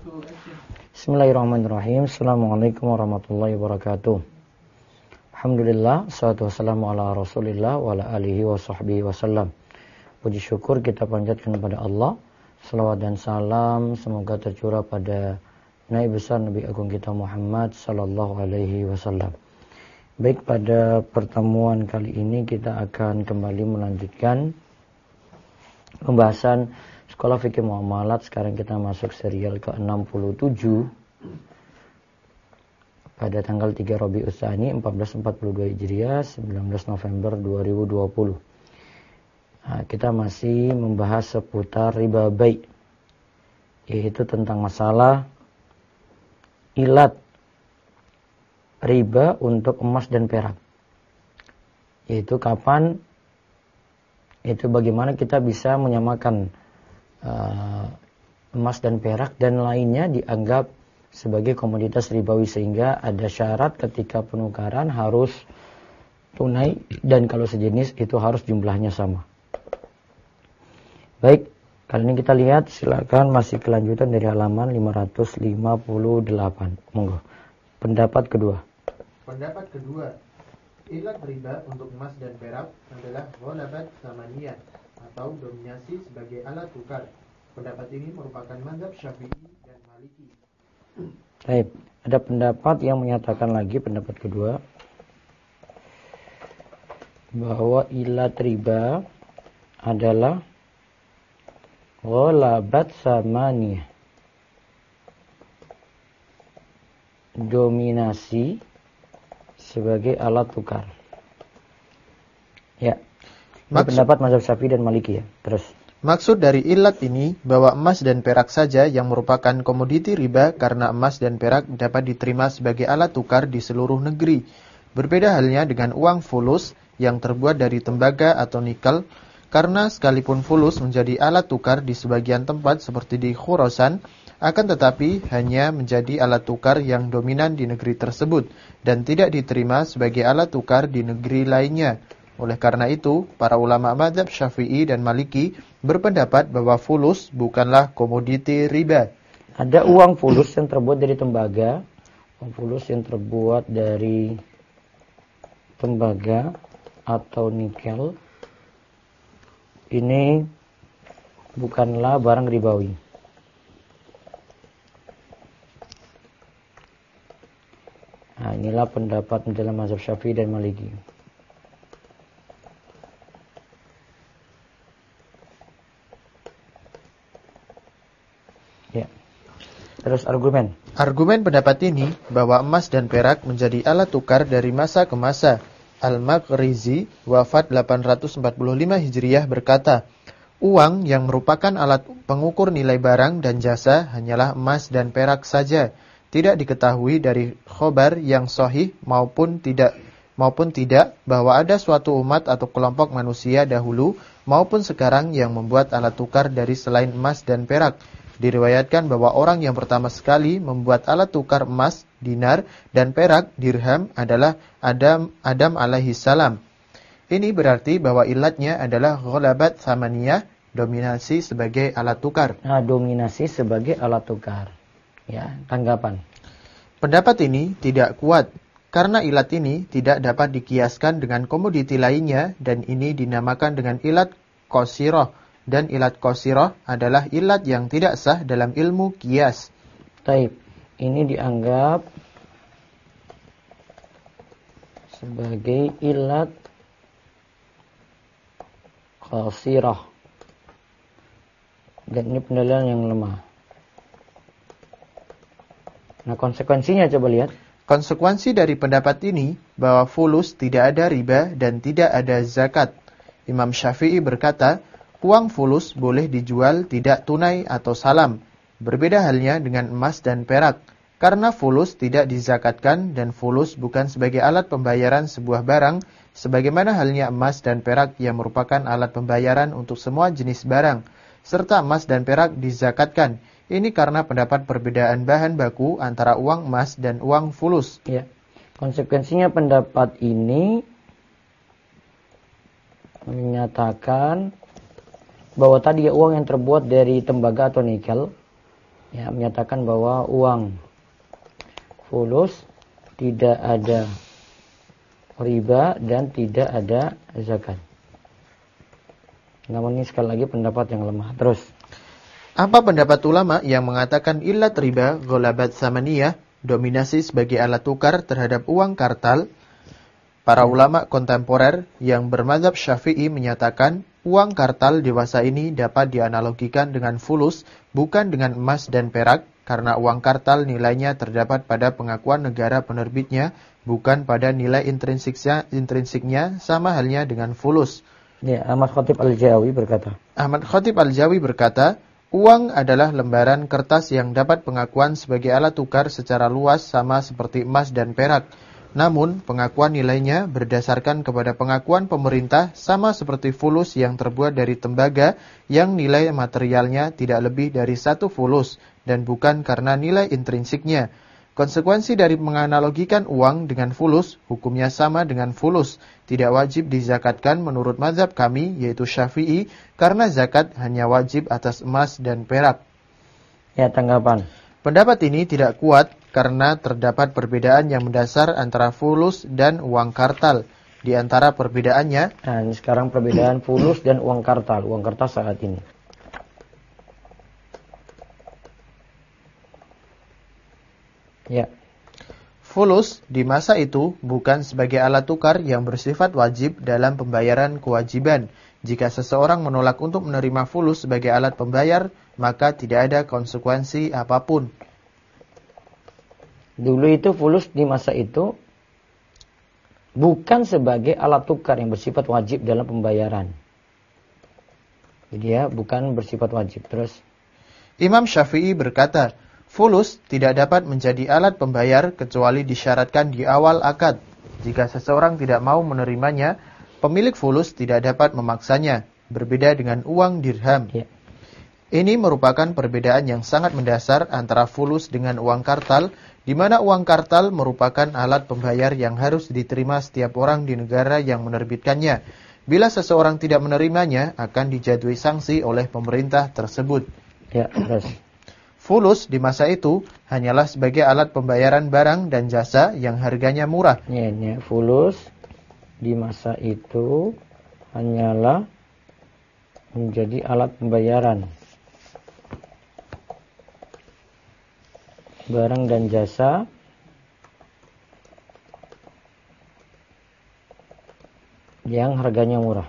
Bismillahirrahmanirrahim. Assalamualaikum warahmatullahi wabarakatuh. Alhamdulillah, salatu wassalamu ala rasulillah wa ala alihi wa sahbihi wasallam. Puji syukur kita panjatkan kepada Allah. Salawat dan salam semoga tercurah pada Nabi besar Nabi Agung kita Muhammad sallallahu alaihi wasallam. Baik, pada pertemuan kali ini kita akan kembali melanjutkan pembahasan Sekolah Fikih Muamalat. Sekarang kita masuk serial ke-67 pada tanggal 3 Rabiul Tsani 1442 Hijriah, 19 November 2020. Nah, kita masih membahas seputar riba bai', yaitu tentang masalah ilat riba untuk emas dan perak. Yaitu kapan, itu bagaimana kita bisa menyamakan emas dan perak dan lainnya dianggap sebagai komoditas ribawi, sehingga ada syarat ketika penukaran harus tunai dan kalau sejenis itu harus jumlahnya sama. Baik, kali ini kita lihat, silakan masih kelanjutan dari halaman 558. Monggo. Pendapat kedua. Pendapat kedua, ilat riba untuk emas dan perak adalah ghalabat tsamaniyah atau dominasi sebagai alat tukar. Pendapat ini merupakan mazhab Syafi'i dan Maliki. Baik, ada pendapat yang menyatakan lagi, pendapat kedua, bahwa ilat riba adalah ghalabat tsamaniyah, dominasi sebagai alat tukar. Ya. Pendapat mazhab Syafi'i dan Maliki ya. Terus. Maksud dari ilat ini bahwa emas dan perak saja yang merupakan komoditi riba karena emas dan perak dapat diterima sebagai alat tukar di seluruh negeri. Berbeda halnya dengan uang fulus yang terbuat dari tembaga atau nikel, karena sekalipun fulus menjadi alat tukar di sebagian tempat seperti di Khurasan, akan tetapi hanya menjadi alat tukar yang dominan di negeri tersebut dan tidak diterima sebagai alat tukar di negeri lainnya. Oleh karena itu, para ulama mazhab Syafi'i dan Maliki berpendapat bahwa fulus bukanlah komoditi riba. Ada uang fulus yang terbuat dari tembaga, uang fulus yang terbuat dari tembaga atau nikel. Ini bukanlah barang ribawi. Nah, inilah pendapat dalam mazhab Syafi'i dan Maliki. Ya. Terus argumen. Argumen pendapat ini bahwa emas dan perak menjadi alat tukar dari masa ke masa. Al-Maghrizi wafat 845 Hijriah berkata, uang yang merupakan alat pengukur nilai barang dan jasa hanyalah emas dan perak saja. Tidak diketahui dari khobar yang sahih maupun tidak bahwa ada suatu umat atau kelompok manusia dahulu maupun sekarang yang membuat alat tukar dari selain emas dan perak. Diriwayatkan bahwa orang yang pertama sekali membuat alat tukar emas, dinar, dan perak, dirham adalah Adam alaihi salam. Ini berarti bahwa ilatnya adalah ghalabat tsamaniyah, dominasi sebagai alat tukar. Nah, dominasi sebagai alat tukar. Ya, tanggapan. Pendapat ini tidak kuat karena ilat ini tidak dapat dikiaskan dengan komoditi lainnya dan ini dinamakan dengan ilat qasirah, dan ilat qasirah adalah ilat yang tidak sah dalam ilmu qiyas. Taib. Ini dianggap sebagai ilat qasirah. Dan ini pendalilan yang lemah. Nah, konsekuensinya coba lihat. Konsekuensi dari pendapat ini bahwa fulus tidak ada riba dan tidak ada zakat. Imam Syafi'i berkata, uang fulus boleh dijual tidak tunai atau salam. Berbeda halnya dengan emas dan perak. Karena fulus tidak dizakatkan dan fulus bukan sebagai alat pembayaran sebuah barang, sebagaimana halnya emas dan perak yang merupakan alat pembayaran untuk semua jenis barang. Serta emas dan perak dizakatkan. Ini karena pendapat perbedaan bahan baku antara uang emas dan uang fulus. Ya. Konsekuensinya pendapat ini menyatakan bahwa tadi uang yang terbuat dari tembaga atau nikel ya, menyatakan bahwa uang fulus tidak ada riba dan tidak ada zakat. Namun ini sekali lagi pendapat yang lemah. Terus, apa pendapat ulama yang mengatakan illat riba ghalabat tsamaniyah, dominasi sebagai alat tukar terhadap uang kartal? Para ulama kontemporer yang bermadzhab Syafi'i menyatakan uang kartal dewasa ini dapat dianalogikan dengan fulus, bukan dengan emas dan perak, karena uang kartal nilainya terdapat pada pengakuan negara penerbitnya, bukan pada nilai intrinsiknya, sama halnya dengan fulus. ya, Ahmad Khatib Al-Jawi berkata, uang adalah lembaran kertas yang dapat pengakuan sebagai alat tukar secara luas sama seperti emas dan perak. Namun, pengakuan nilainya berdasarkan kepada pengakuan pemerintah sama seperti fulus yang terbuat dari tembaga yang nilai materialnya tidak lebih dari 1 fulus dan bukan karena nilai intrinsiknya. Konsekuensi dari menganalogikan uang dengan fulus, hukumnya sama dengan fulus. Tidak wajib dizakatkan menurut mazhab kami, yaitu Syafi'i, karena zakat hanya wajib atas emas dan perak. Ya, tanggapan. Pendapat ini tidak kuat karena terdapat perbedaan yang mendasar antara fulus dan uang kartal. Di antara perbedaannya, Nah, ini sekarang perbedaan fulus dan uang kartal. Uang kertas saat ini. Ya. fulus di masa itu bukan sebagai alat tukar yang bersifat wajib dalam pembayaran kewajiban. Jika seseorang menolak untuk menerima fulus sebagai alat pembayar, maka tidak ada konsekuensi apapun. Dulu itu fulus di masa itu bukan sebagai alat tukar yang bersifat wajib dalam pembayaran. Jadi ya, bukan bersifat wajib. Terus, Imam Syafi'i berkata, fulus tidak dapat menjadi alat pembayar kecuali disyaratkan di awal akad. Jika seseorang tidak mau menerimanya, pemilik fulus tidak dapat memaksanya. Berbeda dengan uang dirham. ya. Ini merupakan perbedaan yang sangat mendasar antara fulus dengan uang kartal, di mana uang kartal merupakan alat pembayar yang harus diterima setiap orang di negara yang menerbitkannya. Bila seseorang tidak menerimanya, akan dijatuhi sanksi oleh pemerintah tersebut. Ya, terus. Fulus di masa itu hanyalah sebagai alat pembayaran barang dan jasa yang harganya murah. Ini fulus di masa itu hanyalah menjadi alat pembayaran barang dan jasa yang harganya murah.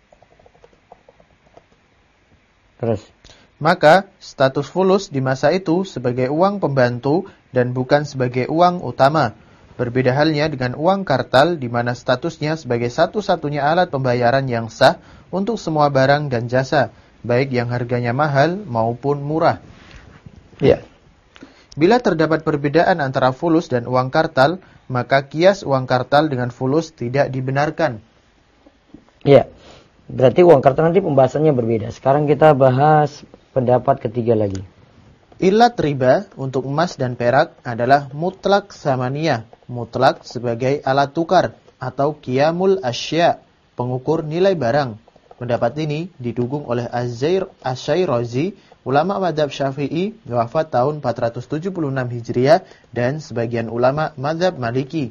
Terus, Maka status fulus di masa itu sebagai uang pembantu dan bukan sebagai uang utama. Berbeda halnya dengan uang kartal di mana statusnya sebagai satu-satunya alat pembayaran yang sah untuk semua barang dan jasa, baik yang harganya mahal maupun murah. ya. Bila terdapat perbedaan antara fulus dan uang kartal, maka kias uang kartal dengan fulus tidak dibenarkan. Ya. Berarti uang kartal nanti pembahasannya berbeda. Sekarang kita bahas pendapat ketiga lagi. Illat riba untuk emas dan perak adalah mutlak samaniyah, mutlak sebagai alat tukar, atau qiyamul asya, pengukur nilai barang. Pendapat ini didukung oleh Asy-Syairazi, ulama mazhab Syafi'i, wafat tahun 476 Hijriah, dan sebagian ulama mazhab Maliki.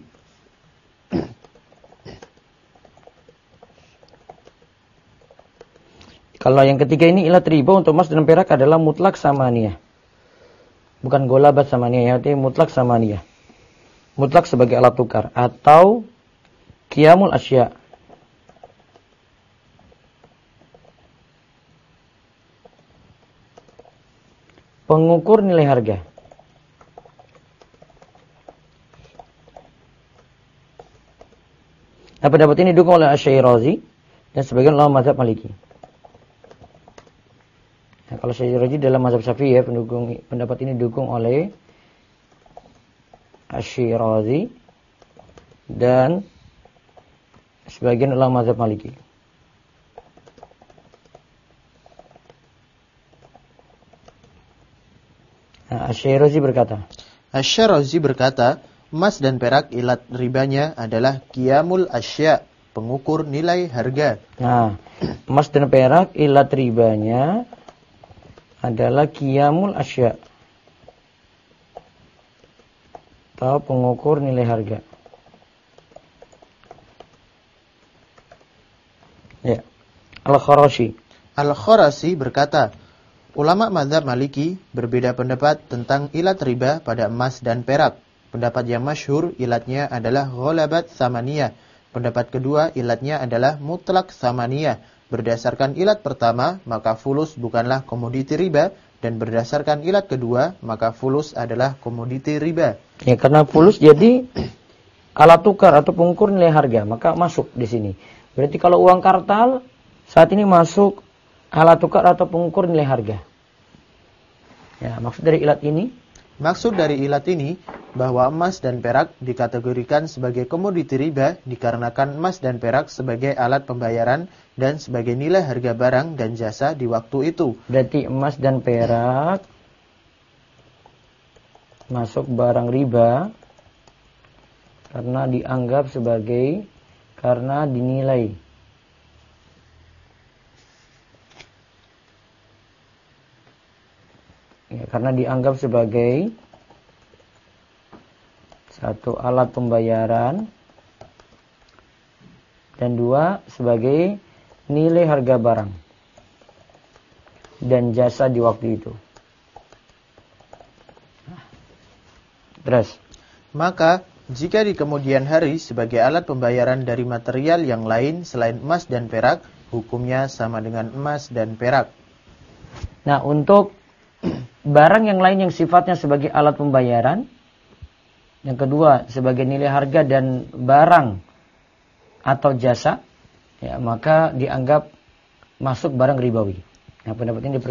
Kalau yang ketiga ini ilat riba untuk emas dan perak adalah mutlak samaniyah. Bukan golabat samaniyah, yaitu mutlak samaniyah. Mutlak sebagai alat tukar atau qiyamul asya. Pengukur nilai harga. Nah, pendapat ini didukung oleh Asy-Syairazi dan sebagian ulama mazhab Maliki. Nah, kalau Asy-Syairazi dalam mazhab Syafi'i ya, pendapat ini didukung oleh Asy-Syairazi dan sebagian ulama mazhab Maliki. Nah, Asy-Syairazi berkata, emas dan perak ilat ribanya adalah qiyamul asya, pengukur nilai harga. Nah, emas dan perak ilat ribanya adalah qiyamul asya, atau pengukur nilai harga. Ya. Al-Kharashi. Al-Kharashi berkata, ulama mazhab Maliki berbeda pendapat tentang ilat riba pada emas dan perak. Pendapat yang masyhur ilatnya adalah ghalabat tsamaniyah. Pendapat kedua ilatnya adalah mutlak tsamaniyah. Berdasarkan ilat pertama, maka fulus bukanlah komoditi riba, dan berdasarkan ilat kedua, maka fulus adalah komoditi riba. Ya, karena fulus jadi alat tukar atau pengukur nilai harga, maka masuk di sini. Berarti kalau uang kartal saat ini masuk alat tukar atau pengukur nilai harga. Ya, maksud dari ilat ini? Maksud dari ilat ini bahwa emas dan perak dikategorikan sebagai komoditi riba dikarenakan emas dan perak sebagai alat pembayaran dan sebagai nilai harga barang dan jasa di waktu itu. Berarti emas dan perak masuk barang riba karena dianggap sebagai, karena dinilai ya, karena dianggap sebagai satu alat pembayaran dan dua sebagai nilai harga barang dan jasa di waktu itu. Terus, maka jika di kemudian hari sebagai alat pembayaran dari material yang lain selain emas dan perak, hukumnya sama dengan emas dan perak. Nah, untuk barang yang lain yang sifatnya sebagai alat pembayaran, yang kedua sebagai nilai harga dan barang atau jasa, ya, maka dianggap masuk barang ribawi. Nah, pendapat ini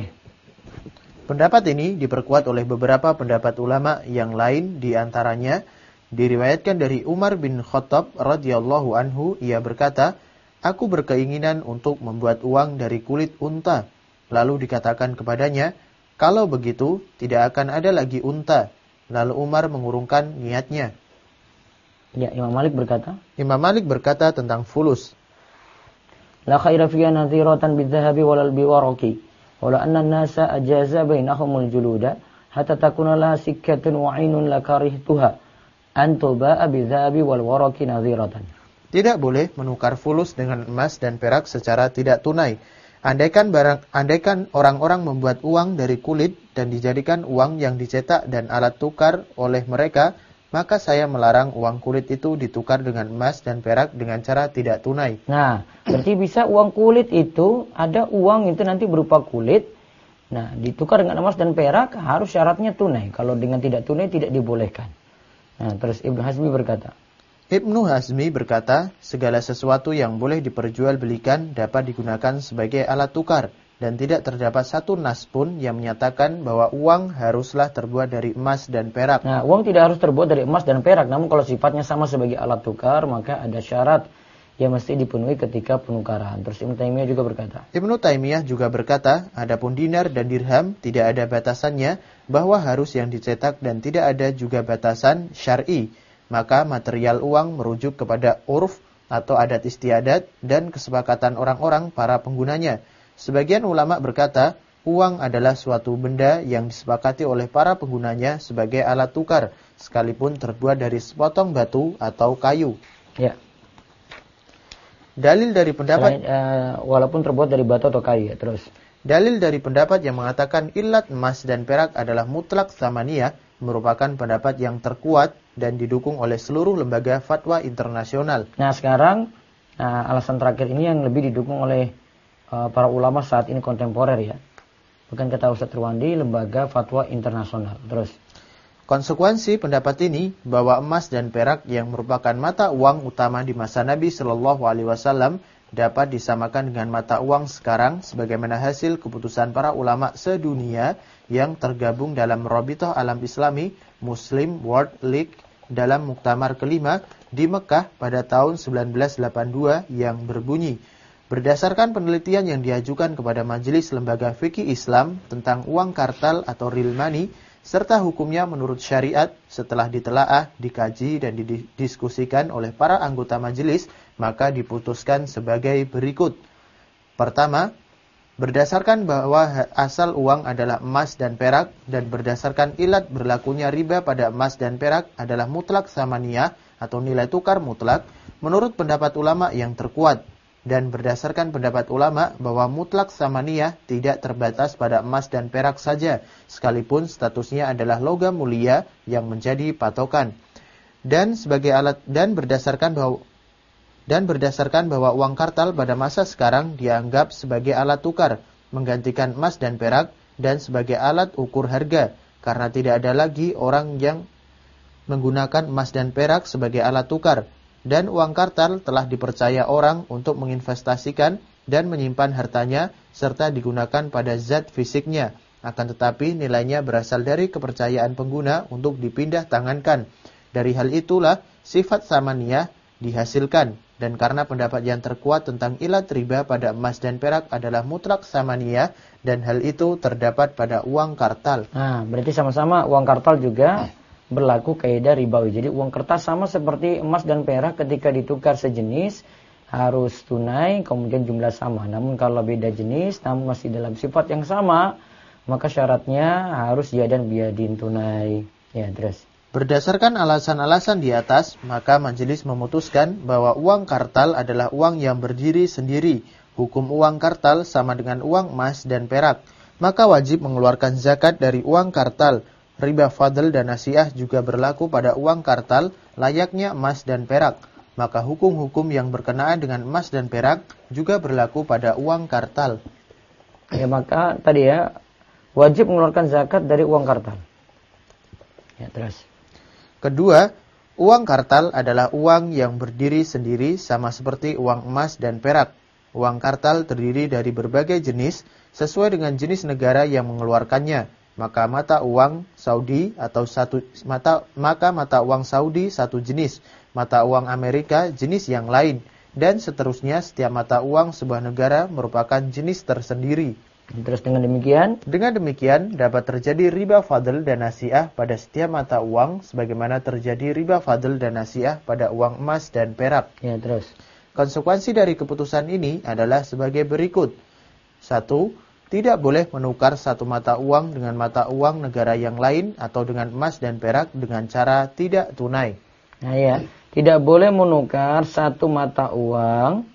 diperkuat oleh beberapa pendapat ulama yang lain, di antaranya diriwayatkan dari Umar bin Khattab radhiyallahu anhu, ia berkata, "Aku berkeinginan untuk membuat uang dari kulit unta." Lalu dikatakan kepadanya, "Kalau begitu, tidak akan ada lagi unta." Lalu Umar mengurungkan niatnya. Ya, Imam Malik berkata tentang fulus, "La khaira fiha nadhiratan bidzahabi walal biwaraqi, wala anna an-nasa ajaza bainahumul juluda hatta takuna la sikkatun wa 'ainun la karihtuha an tuba'a bidzahabi wal waraqi nadhiratan." Tidak boleh menukar fulus dengan emas dan perak secara tidak tunai. Andaikan orang-orang membuat uang dari kulit dan dijadikan uang yang dicetak dan alat tukar oleh mereka, maka saya melarang uang kulit itu ditukar dengan emas dan perak dengan cara tidak tunai. Nah, berarti bisa uang kulit itu, ada uang itu nanti berupa kulit. Nah, ditukar dengan emas dan perak harus syaratnya tunai. Kalau dengan tidak tunai tidak dibolehkan. Nah, terus Ibnu Hazmi berkata, segala sesuatu yang boleh diperjualbelikan dapat digunakan sebagai alat tukar, dan tidak terdapat satu nas pun yang menyatakan bahwa uang haruslah terbuat dari emas dan perak. Nah, uang tidak harus terbuat dari emas dan perak, namun kalau sifatnya sama sebagai alat tukar, maka ada syarat yang mesti dipenuhi ketika penukaran. Terus Ibnu Taimiyah juga berkata, adapun dinar dan dirham tidak ada batasannya, bahwa harus yang dicetak dan tidak ada juga batasan syar'i. Maka material uang merujuk kepada urf atau adat istiadat dan kesepakatan orang-orang para penggunanya. Sebagian ulama berkata, uang adalah suatu benda yang disepakati oleh para penggunanya sebagai alat tukar, sekalipun terbuat dari sepotong batu atau kayu. Ya. Dalil dari pendapat walaupun terbuat dari batu atau kayu, ya. Terus. Dalil dari pendapat yang mengatakan ilat emas dan perak adalah mutlak tsamaniyah merupakan pendapat yang terkuat dan didukung oleh seluruh lembaga fatwa internasional. Nah, sekarang alasan terakhir ini yang lebih didukung oleh para ulama saat ini kontemporer, ya. Bukan kata Ustaz Irwandi, lembaga fatwa internasional. Terus. Konsekuensi pendapat ini bahwa emas dan perak yang merupakan mata uang utama di masa Nabi Shallallahu Alaihi Wasallam dapat disamakan dengan mata uang sekarang sebagaimana hasil keputusan para ulama sedunia yang tergabung dalam Rabithah Alam Islami Muslim World League dalam muktamar kelima di Mekah pada tahun 1982 yang berbunyi, berdasarkan penelitian yang diajukan kepada Majelis Lembaga Fikih Islam tentang uang kartal atau real money serta hukumnya menurut syariat, setelah ditelaah, dikaji dan didiskusikan oleh para anggota majelis, maka diputuskan sebagai berikut. Pertama, Berdasarkan bahwa asal uang adalah emas dan perak, dan berdasarkan ilat berlakunya riba pada emas dan perak adalah mutlak samaniyah atau nilai tukar mutlak, menurut pendapat ulama yang terkuat. Dan berdasarkan pendapat ulama bahwa mutlak samaniyah tidak terbatas pada emas dan perak saja, sekalipun statusnya adalah logam mulia yang menjadi patokan. Dan berdasarkan bahwa uang kartal pada masa sekarang dianggap sebagai alat tukar, menggantikan emas dan perak, dan sebagai alat ukur harga, karena tidak ada lagi orang yang menggunakan emas dan perak sebagai alat tukar. Dan uang kartal telah dipercaya orang untuk menginvestasikan dan menyimpan hartanya, serta digunakan pada zat fisiknya. Akan tetapi nilainya berasal dari kepercayaan pengguna untuk dipindah tangankan. Dari hal itulah sifat samaniyah dihasilkan. Dan karena pendapat yang terkuat tentang ilat riba pada emas dan perak adalah mutlak samaniyah, dan hal itu terdapat pada uang kartal. Nah, berarti sama-sama uang kartal juga berlaku kaidah ribawi. Jadi uang kertas sama seperti emas dan perak, ketika ditukar sejenis harus tunai, kemudian jumlah sama. Namun kalau beda jenis namun masih dalam sifat yang sama, maka syaratnya harus yadan biyadin, tunai. Ya, terus. Berdasarkan alasan-alasan di atas, maka majelis memutuskan bahwa uang kartal adalah uang yang berdiri sendiri. Hukum uang kartal sama dengan uang emas dan perak. Maka wajib mengeluarkan zakat dari uang kartal. Riba fadl dan nasiah juga berlaku pada uang kartal, layaknya emas dan perak. Maka hukum-hukum yang berkenaan dengan emas dan perak juga berlaku pada uang kartal. Ya, maka tadi ya, wajib mengeluarkan zakat dari uang kartal. Ya, terus. Kedua, uang kartal adalah uang yang berdiri sendiri sama seperti uang emas dan perak. Uang kartal terdiri dari berbagai jenis sesuai dengan jenis negara yang mengeluarkannya. Maka mata uang Saudi satu jenis, mata uang Amerika jenis yang lain, dan seterusnya setiap mata uang sebuah negara merupakan jenis tersendiri. Terus dengan demikian dapat terjadi riba fadl dan nasiah pada setiap mata uang, sebagaimana terjadi riba fadl dan nasiah pada uang emas dan perak. Ya, terus. Konsekuensi dari keputusan ini adalah sebagai berikut. 1. Tidak boleh menukar satu mata uang dengan mata uang negara yang lain atau dengan emas dan perak dengan cara tidak tunai. Nah ya, tidak boleh menukar satu mata uang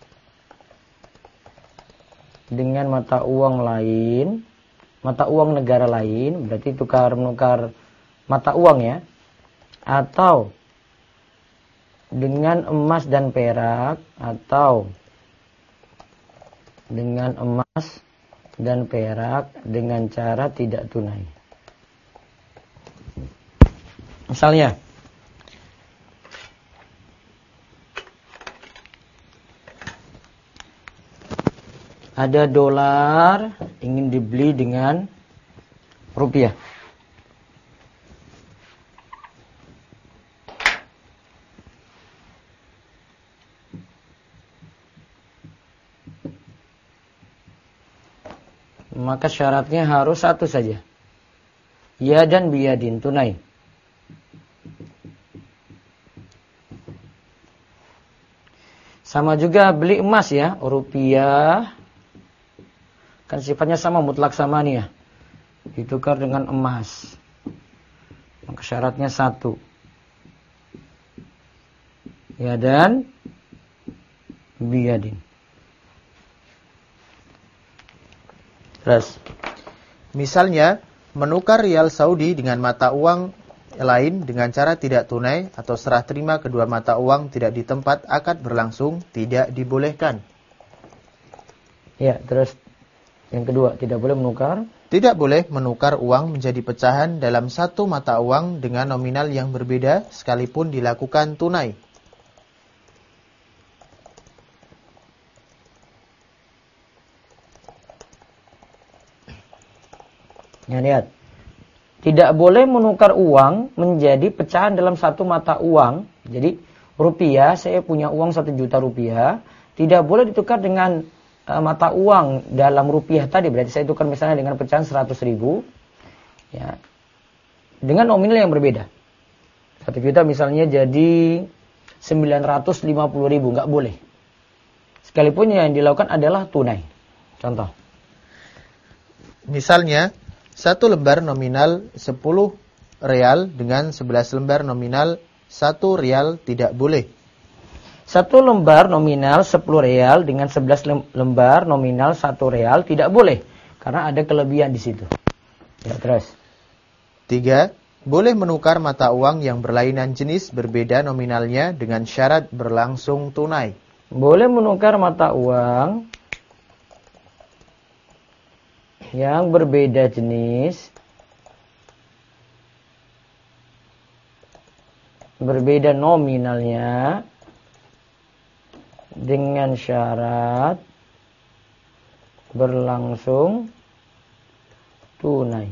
dengan mata uang lain, mata uang negara lain, berarti menukar mata uang ya, atau dengan emas dan perak, atau dengan emas dan perak dengan cara tidak tunai. Misalnya, ada dolar ingin dibeli dengan rupiah. Maka syaratnya harus satu saja. Ya dan biyadin, tunai. Sama juga beli emas ya, rupiah. Kan sifatnya sama, mutlak samaniyah. Ditukar dengan emas. Maka syaratnya satu. Ya dan biyadin. Terus. Misalnya, menukar rial Saudi dengan mata uang lain dengan cara tidak tunai atau serah terima kedua mata uang tidak di tempat akad berlangsung, tidak dibolehkan. Ya, terus. Yang kedua, tidak boleh menukar. Tidak boleh menukar uang menjadi pecahan dalam satu mata uang dengan nominal yang berbeda sekalipun dilakukan tunai. Ya, lihat. Tidak boleh menukar uang menjadi pecahan dalam satu mata uang. Jadi, rupiah, saya punya uang 1 juta rupiah. Tidak boleh ditukar dengan mata uang dalam rupiah tadi, berarti saya tukar misalnya dengan pecahan 100.000 ya, dengan nominal yang berbeda. 1 juta misalnya jadi 950.000, nggak boleh. Sekalipun yang dilakukan adalah tunai. Contoh, Misalnya, 1 lembar nominal 10 real dengan 11 lembar nominal 1 real tidak boleh. 1 lembar nominal 10 real dengan 11 lembar nominal 1 real tidak boleh. Karena ada kelebihan di situ. Ya, terus. 3. Boleh menukar mata uang yang berlainan jenis berbeda nominalnya dengan syarat berlangsung tunai. Boleh menukar mata uang yang berbeda jenis, berbeda nominalnya dengan syarat berlangsung tunai.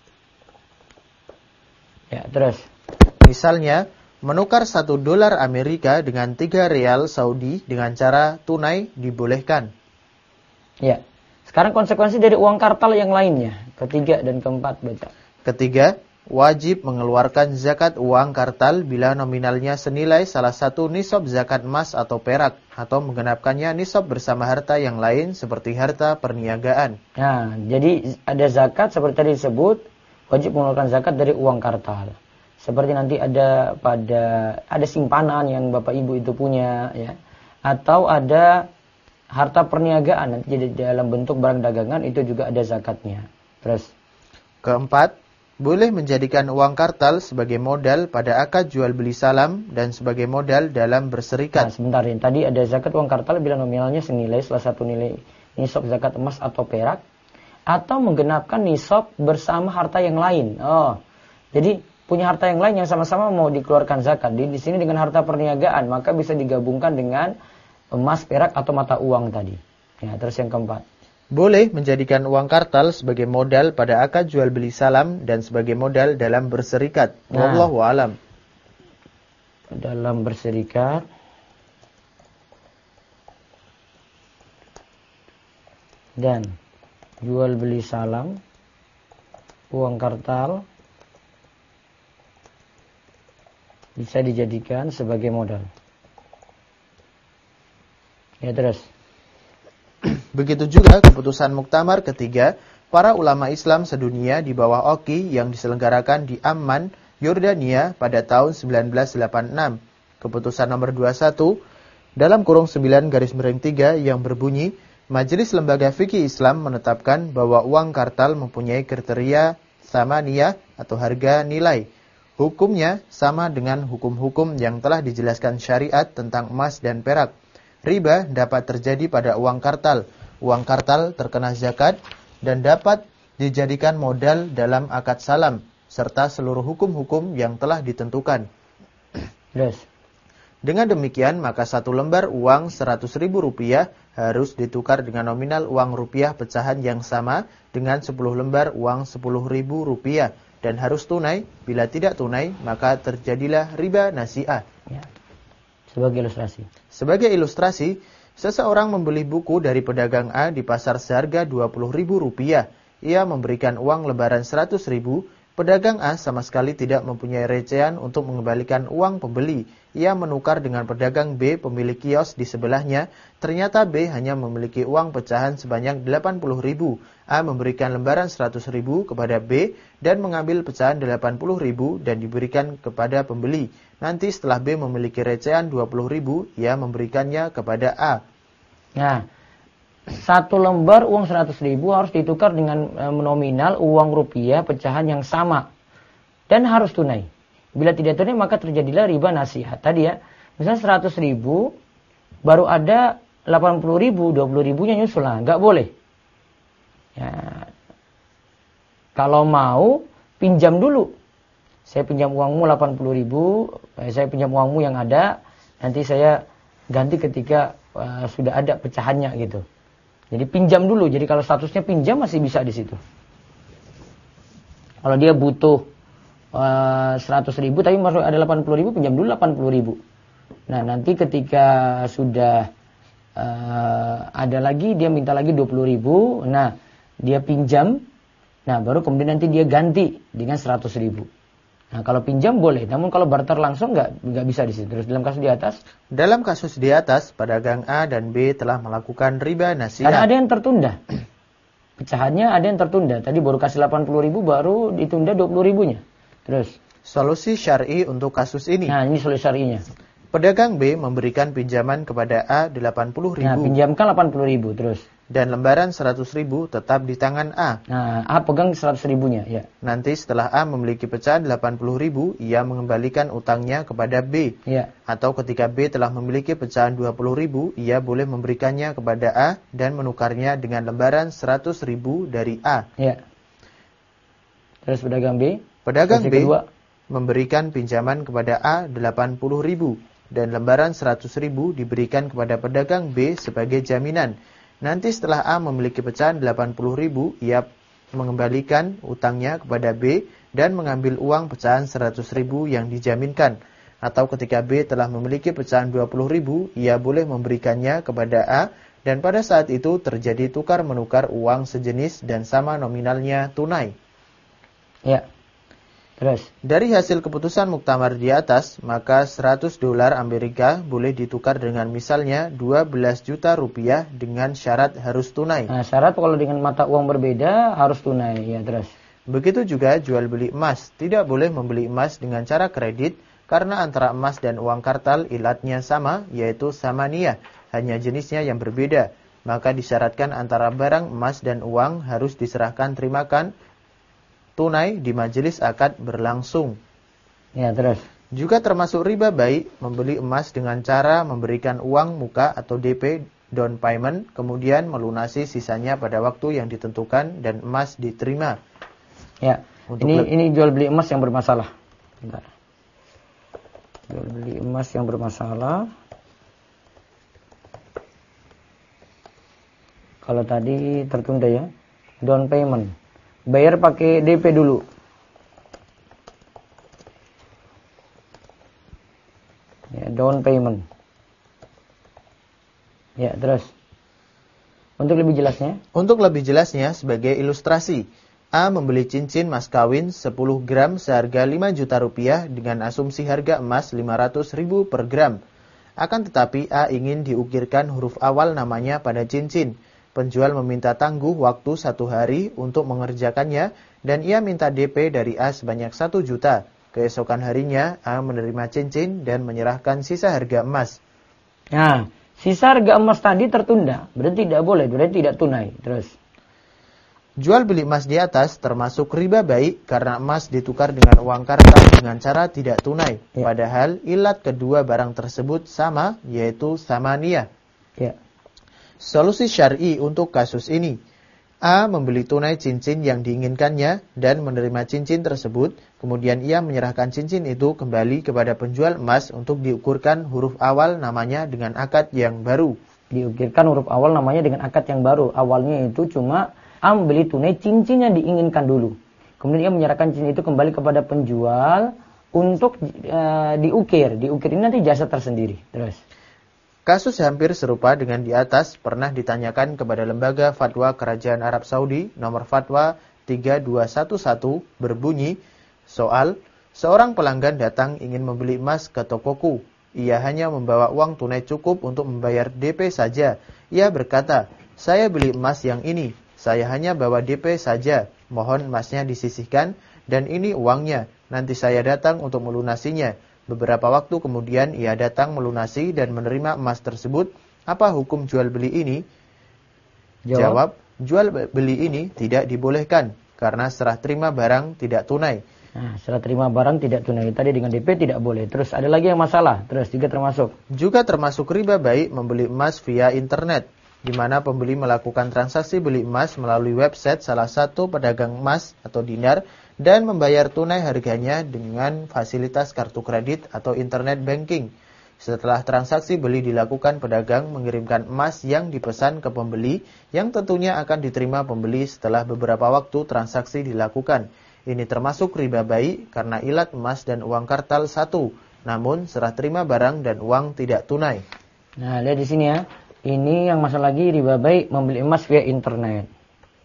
Ya, terus. Misalnya, menukar 1 dolar Amerika dengan 3 real Saudi dengan cara tunai dibolehkan. Ya. Sekarang konsekuensi dari uang kartal yang lainnya. Ketiga dan keempat baca. Ketiga, wajib mengeluarkan zakat uang kartal bila nominalnya senilai salah satu nisab zakat emas atau perak, atau menggenapkannya nisab bersama harta yang lain seperti harta perniagaan. Nah, jadi ada zakat seperti tadi disebut, wajib mengeluarkan zakat dari uang kartal. Seperti nanti ada simpanan yang Bapak Ibu itu punya, ya. Atau ada harta perniagaan nanti jadi dalam bentuk barang dagangan itu juga ada zakatnya. Terus. Keempat, boleh menjadikan uang kartal sebagai modal pada akad jual beli salam dan sebagai modal dalam berserikat. Nah, sebentar ini. Tadi ada zakat uang kartal bila nominalnya senilai salah satu nilai nisab zakat emas atau perak, atau menggenapkan nisab bersama harta yang lain. Oh, jadi punya harta yang lain yang sama-sama mau dikeluarkan zakat. Di sini dengan harta perniagaan, maka bisa digabungkan dengan emas, perak, atau mata uang tadi. Ya, terus yang keempat. Boleh menjadikan uang kartal sebagai modal pada akad jual beli salam dan sebagai modal dalam berserikat. Wallahu a'lam. Dalam berserikat. Dan jual beli salam, uang kartal bisa dijadikan sebagai modal. Ya, terus. Begitu juga keputusan muktamar ketiga para ulama Islam sedunia di bawah OKI yang diselenggarakan di Amman, Yordania pada tahun 1986. Keputusan nomor 21 dalam kurung 9/3 yang berbunyi, Majelis Lembaga Fikih Islam menetapkan bahwa uang kartal mempunyai kriteria tsamaniyah atau harga nilai. Hukumnya sama dengan hukum-hukum yang telah dijelaskan syariat tentang emas dan perak. Riba dapat terjadi pada uang kartal. Uang kartal terkena zakat dan dapat dijadikan modal dalam akad salam serta seluruh hukum-hukum yang telah ditentukan. Yes. Dengan demikian, maka 1 lembar uang 100.000 rupiah harus ditukar dengan nominal uang rupiah pecahan yang sama dengan 10 lembar uang 10.000 rupiah dan harus tunai. Bila tidak tunai, maka terjadilah riba nasi'ah. Ya. Sebagai ilustrasi. Sebagai ilustrasi, seseorang membeli buku dari pedagang A di pasar seharga 20.000 rupiah. Ia memberikan uang lebaran 100.000. Pedagang A sama sekali tidak mempunyai recehan untuk mengembalikan uang pembeli. Ia menukar dengan pedagang B pemilik kios di sebelahnya. Ternyata B hanya memiliki uang pecahan sebanyak 80.000. A memberikan lembaran 100.000 kepada B dan mengambil pecahan 80.000 dan diberikan kepada pembeli. Nanti setelah B memiliki recehan 20.000, ia memberikannya kepada A. Nah, 1 lembar uang 100.000 harus ditukar dengan nominal uang rupiah pecahan yang sama. Dan harus tunai. Bila tidak tunai maka terjadilah riba nasihat. Tadi ya, misalnya 100.000 baru ada 80.000, 20.000-nya nyusul. Nah, nggak boleh. Ya, kalau mau pinjam dulu. Saya pinjam uangmu 80.000, saya pinjam uangmu yang ada, nanti saya ganti ketika sudah ada pecahannya gitu. Jadi pinjam dulu. Jadi kalau statusnya pinjam masih bisa di situ. Kalau dia butuh 100.000 tapi masih ada 80.000, pinjam dulu 80.000. Nah, nanti ketika sudah ada lagi, dia minta lagi 20.000. Nah, dia pinjam. Nah, baru kemudian nanti dia ganti dengan 100.000. Nah, kalau pinjam boleh, namun kalau barter langsung nggak bisa di situ. Terus dalam kasus di atas? Dalam kasus di atas, pedagang A dan B telah melakukan riba nasi'ah. Karena ada yang tertunda. pecahannya ada yang tertunda. Tadi baru kasih 80.000 baru ditunda 20.000-nya. Terus. Solusi syar'i untuk kasus ini. Nah, ini solusi syar'inya. Pedagang B memberikan pinjaman kepada A 80.000. Nah, pinjamkan 80.000 terus. Dan lembaran 100.000 tetap di tangan A. Nah, A pegang 100.000-nya, ya. Nanti setelah A memiliki pecahan 80.000, ia mengembalikan utangnya kepada B. Ya. Atau ketika B telah memiliki pecahan 20.000, ia boleh memberikannya kepada A dan menukarnya dengan lembaran 100.000 dari A. Ya. Terus pedagang B? Pedagang B kedua memberikan pinjaman kepada A 80.000 dan lembaran 100.000 diberikan kepada pedagang B sebagai jaminan. Nanti setelah A memiliki pecahan 80.000, ia mengembalikan utangnya kepada B dan mengambil uang pecahan 100.000 yang dijaminkan. Atau ketika B telah memiliki pecahan 20.000, ia boleh memberikannya kepada A dan pada saat itu terjadi tukar menukar uang sejenis dan sama nominalnya tunai. Ya. Terus. Dari hasil keputusan muktamar di atas, maka $100 Amerika boleh ditukar dengan misalnya 12 juta rupiah dengan syarat harus tunai. Nah, syarat kalau dengan mata uang berbeda harus tunai, ya terus. Begitu juga jual beli emas, tidak boleh membeli emas dengan cara kredit karena antara emas dan uang kartal ilatnya sama, yaitu samaniyah, hanya jenisnya yang berbeda. Maka disyaratkan antara barang emas dan uang harus diserahkan terimakan tunai di majelis akad berlangsung. Ya, terus. Juga termasuk riba baik membeli emas dengan cara memberikan uang muka atau DP down payment, kemudian melunasi sisanya pada waktu yang ditentukan dan emas diterima. Ya. Ini jual beli emas yang bermasalah. Bentar. Jual beli emas yang bermasalah. Kalau tadi tertunda ya, down payment. Bayar pakai DP dulu. Ya, down payment. Ya, terus. Untuk lebih jelasnya? Untuk lebih jelasnya, sebagai ilustrasi, A membeli cincin mas kawin 10 gram seharga 5 juta rupiah dengan asumsi harga emas 500.000 per gram. Akan tetapi A ingin diukirkan huruf awal namanya pada cincin. Penjual meminta tangguh waktu 1 hari untuk mengerjakannya dan ia minta DP dari A sebanyak 1 juta. Keesokan harinya A menerima cincin dan menyerahkan sisa harga emas. Nah, sisa harga emas tadi tertunda, berarti tidak boleh, berarti tidak tunai. Terus. Jual beli emas di atas termasuk riba baik karena emas ditukar dengan uang kartal dengan cara tidak tunai. Ya. Padahal ilat kedua barang tersebut sama, yaitu samaniyah. Ya. Solusi syar'i untuk kasus ini. A membeli tunai cincin yang diinginkannya dan menerima cincin tersebut. Kemudian ia menyerahkan cincin itu kembali kepada penjual emas untuk diukurkan huruf awal namanya dengan akad yang baru. Diukirkan huruf awal namanya dengan akad yang baru. Awalnya itu cuma A membeli tunai cincin yang diinginkan dulu. Kemudian ia menyerahkan cincin itu kembali kepada penjual untuk diukir. Diukir ini nanti jasa tersendiri. Terus. Kasus hampir serupa dengan di atas pernah ditanyakan kepada Lembaga Fatwa Kerajaan Arab Saudi nomor Fatwa 3211 berbunyi, soal, seorang pelanggan datang ingin membeli emas ke tokoku. Ia hanya membawa uang tunai cukup untuk membayar DP saja. Ia berkata, saya beli emas yang ini, saya hanya bawa DP saja, mohon emasnya disisihkan dan ini uangnya, nanti saya datang untuk melunasinya. Beberapa waktu kemudian ia datang melunasi dan menerima emas tersebut. Apa hukum jual beli ini? Jawab, jual beli ini tidak dibolehkan karena serah terima barang tidak tunai. Nah, serah terima barang tidak tunai. Tadi dengan DP tidak boleh. Terus ada lagi yang masalah. Terus juga termasuk riba baik membeli emas via internet, di mana pembeli melakukan transaksi beli emas melalui website salah satu pedagang emas atau dinar dan membayar tunai harganya dengan fasilitas kartu kredit atau internet banking. Setelah transaksi beli dilakukan, pedagang mengirimkan emas yang dipesan ke pembeli yang tentunya akan diterima pembeli setelah beberapa waktu transaksi dilakukan. Ini termasuk riba baik karena ilat emas dan uang kartal satu, namun serah terima barang dan uang tidak tunai. Nah, lihat di sini ya. Ini yang masalah lagi riba baik membeli emas via internet.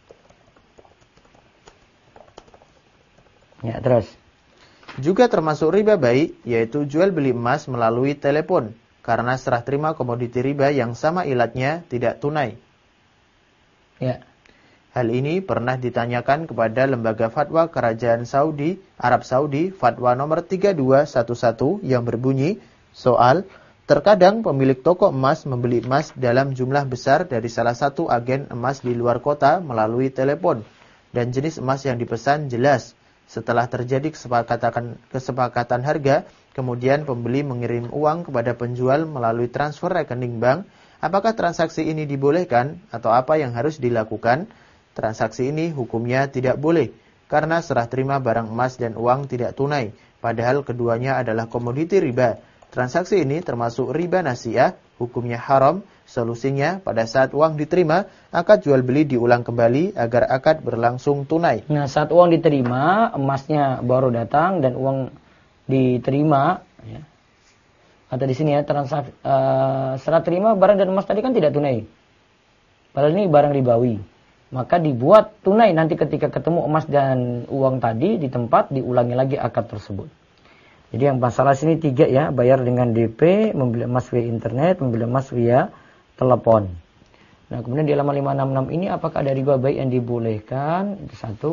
Ya, terus. Juga termasuk riba baik, yaitu jual beli emas melalui telepon, karena serah terima komoditi riba yang sama ilatnya tidak tunai. Ya. Hal ini pernah ditanyakan kepada Lembaga Fatwa Kerajaan Arab Saudi, Fatwa nomor 3211 yang berbunyi, soal, terkadang pemilik toko emas membeli emas dalam jumlah besar dari salah satu agen emas di luar kota melalui telepon, dan jenis emas yang dipesan jelas. Setelah terjadi kesepakatan harga, kemudian pembeli mengirim uang kepada penjual melalui transfer rekening bank. Apakah transaksi ini dibolehkan atau apa yang harus dilakukan? Transaksi ini hukumnya tidak boleh karena serah terima barang emas dan uang tidak tunai, padahal keduanya adalah komoditi riba. Transaksi ini termasuk riba nasiah, hukumnya haram. Solusinya, pada saat uang diterima, akad jual beli diulang kembali agar akad berlangsung tunai. Nah, saat uang diterima, emasnya baru datang dan uang diterima, ya. Atau di sini ya, serah terima barang dan emas tadi kan tidak tunai. Padahal ini barang ribawi. Maka dibuat tunai nanti ketika ketemu emas dan uang tadi di tempat, diulangi lagi akad tersebut. Jadi yang masalah sini 3 ya, bayar dengan DP, membeli emas via internet, membeli emas via telepon. Nah, kemudian di halaman 566 ini apakah ada riba baik yang dibolehkan? Itu satu.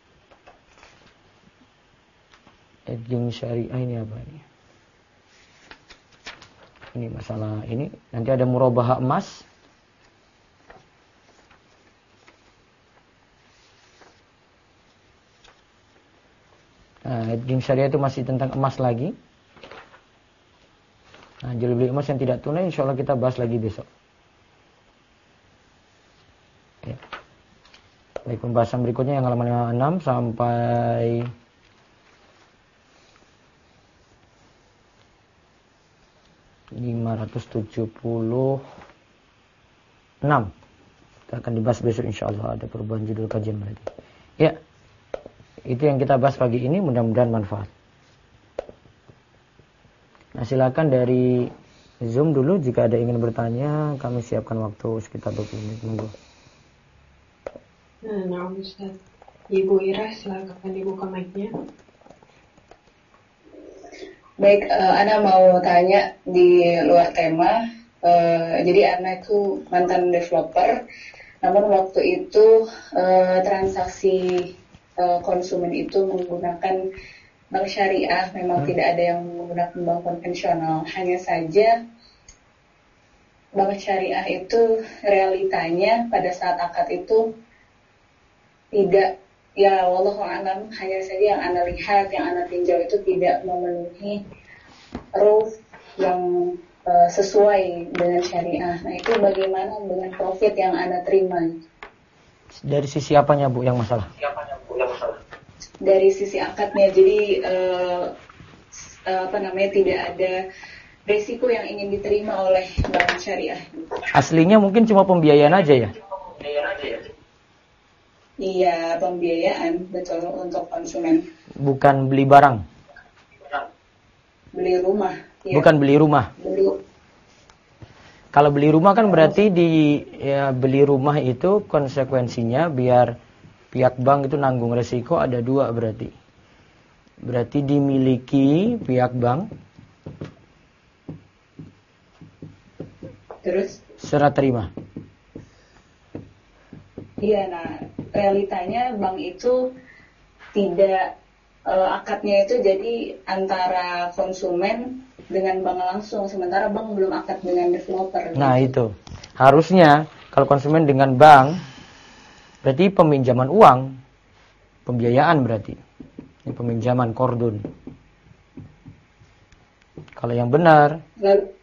Hedging syariah ini apa ini? Ini masalah ini. Nanti ada murabahah emas. Nah, hedging syariah itu masih tentang emas lagi. Nah, jual beli emas yang tidak tunai insya Allah kita bahas lagi besok. Ya. Baik, pembahasan berikutnya yang halaman 56 sampai ...576. Kita akan dibahas besok insya Allah. Ada perubahan judul kajian berarti. Ya, itu yang kita bahas pagi ini, mudah-mudahan manfaat. Nah, silakan dari Zoom dulu jika ada ingin bertanya, kami siapkan waktu sekitar 20 menit. Monggo. Nah, Ustaz. Ibu Ira, silakan dibuka mic-nya. Baik, Ana mau tanya di luar tema. Jadi Ana itu mantan developer, namun waktu itu transaksi konsumen itu menggunakan bank syariah, memang tidak ada yang menggunakan bank konvensional. Hanya saja bank syariah itu realitanya pada saat akad itu tidak, ya wallahu a'lam, hanya saja yang Anda lihat, yang Anda tinjau itu tidak memenuhi rules yang sesuai dengan syariah. Nah, itu bagaimana dengan profit yang Anda terima? Dari sisi apanya Bu yang masalah? Dari sisi akadnya, jadi tidak ada risiko yang ingin diterima oleh bank syariah. Aslinya mungkin cuma pembiayaan aja ya? Iya, pembiayaan, betul, untuk konsumen. Bukan beli barang? Beli rumah. Ya. Bukan beli rumah? Kalau beli rumah kan berarti beli rumah itu konsekuensinya biar pihak bank itu nanggung resiko ada 2 berarti. Berarti dimiliki pihak bank. Terus? Serah terima. Iya, nah realitanya bank itu tidak, akadnya itu jadi antara konsumen dengan bank langsung, sementara bank belum akad dengan developer. Nah itu, harusnya kalau konsumen dengan bank, berarti peminjaman uang, pembiayaan berarti. Ini peminjaman kordun. Kalau yang benar. Lalu,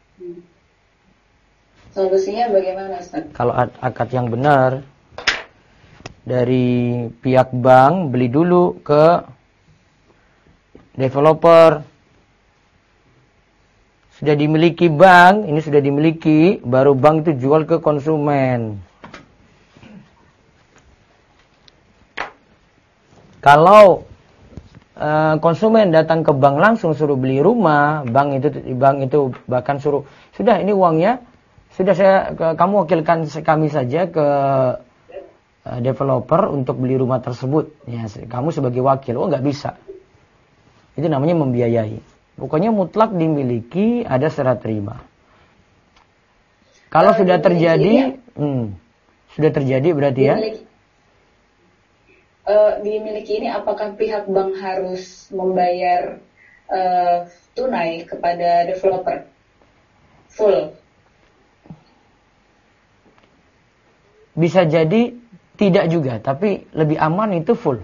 solusinya bagaimana, Ustaz? Kalau akad yang benar, dari pihak bank beli dulu ke developer. Sudah dimiliki bank, ini sudah dimiliki, baru bank itu jual ke konsumen. Kalau konsumen datang ke bank langsung suruh beli rumah, bank itu bahkan suruh, sudah ini uangnya, sudah kamu wakilkan kami saja ke developer untuk beli rumah tersebut. Ya, kamu sebagai wakil, nggak bisa. Itu namanya membiayai. Pokoknya mutlak dimiliki, ada serah terima. Kalau sudah terjadi, sudah terjadi berarti ya. dimiliki ini, apakah pihak bank harus membayar tunai kepada developer full? Bisa jadi tidak juga, tapi lebih aman itu full.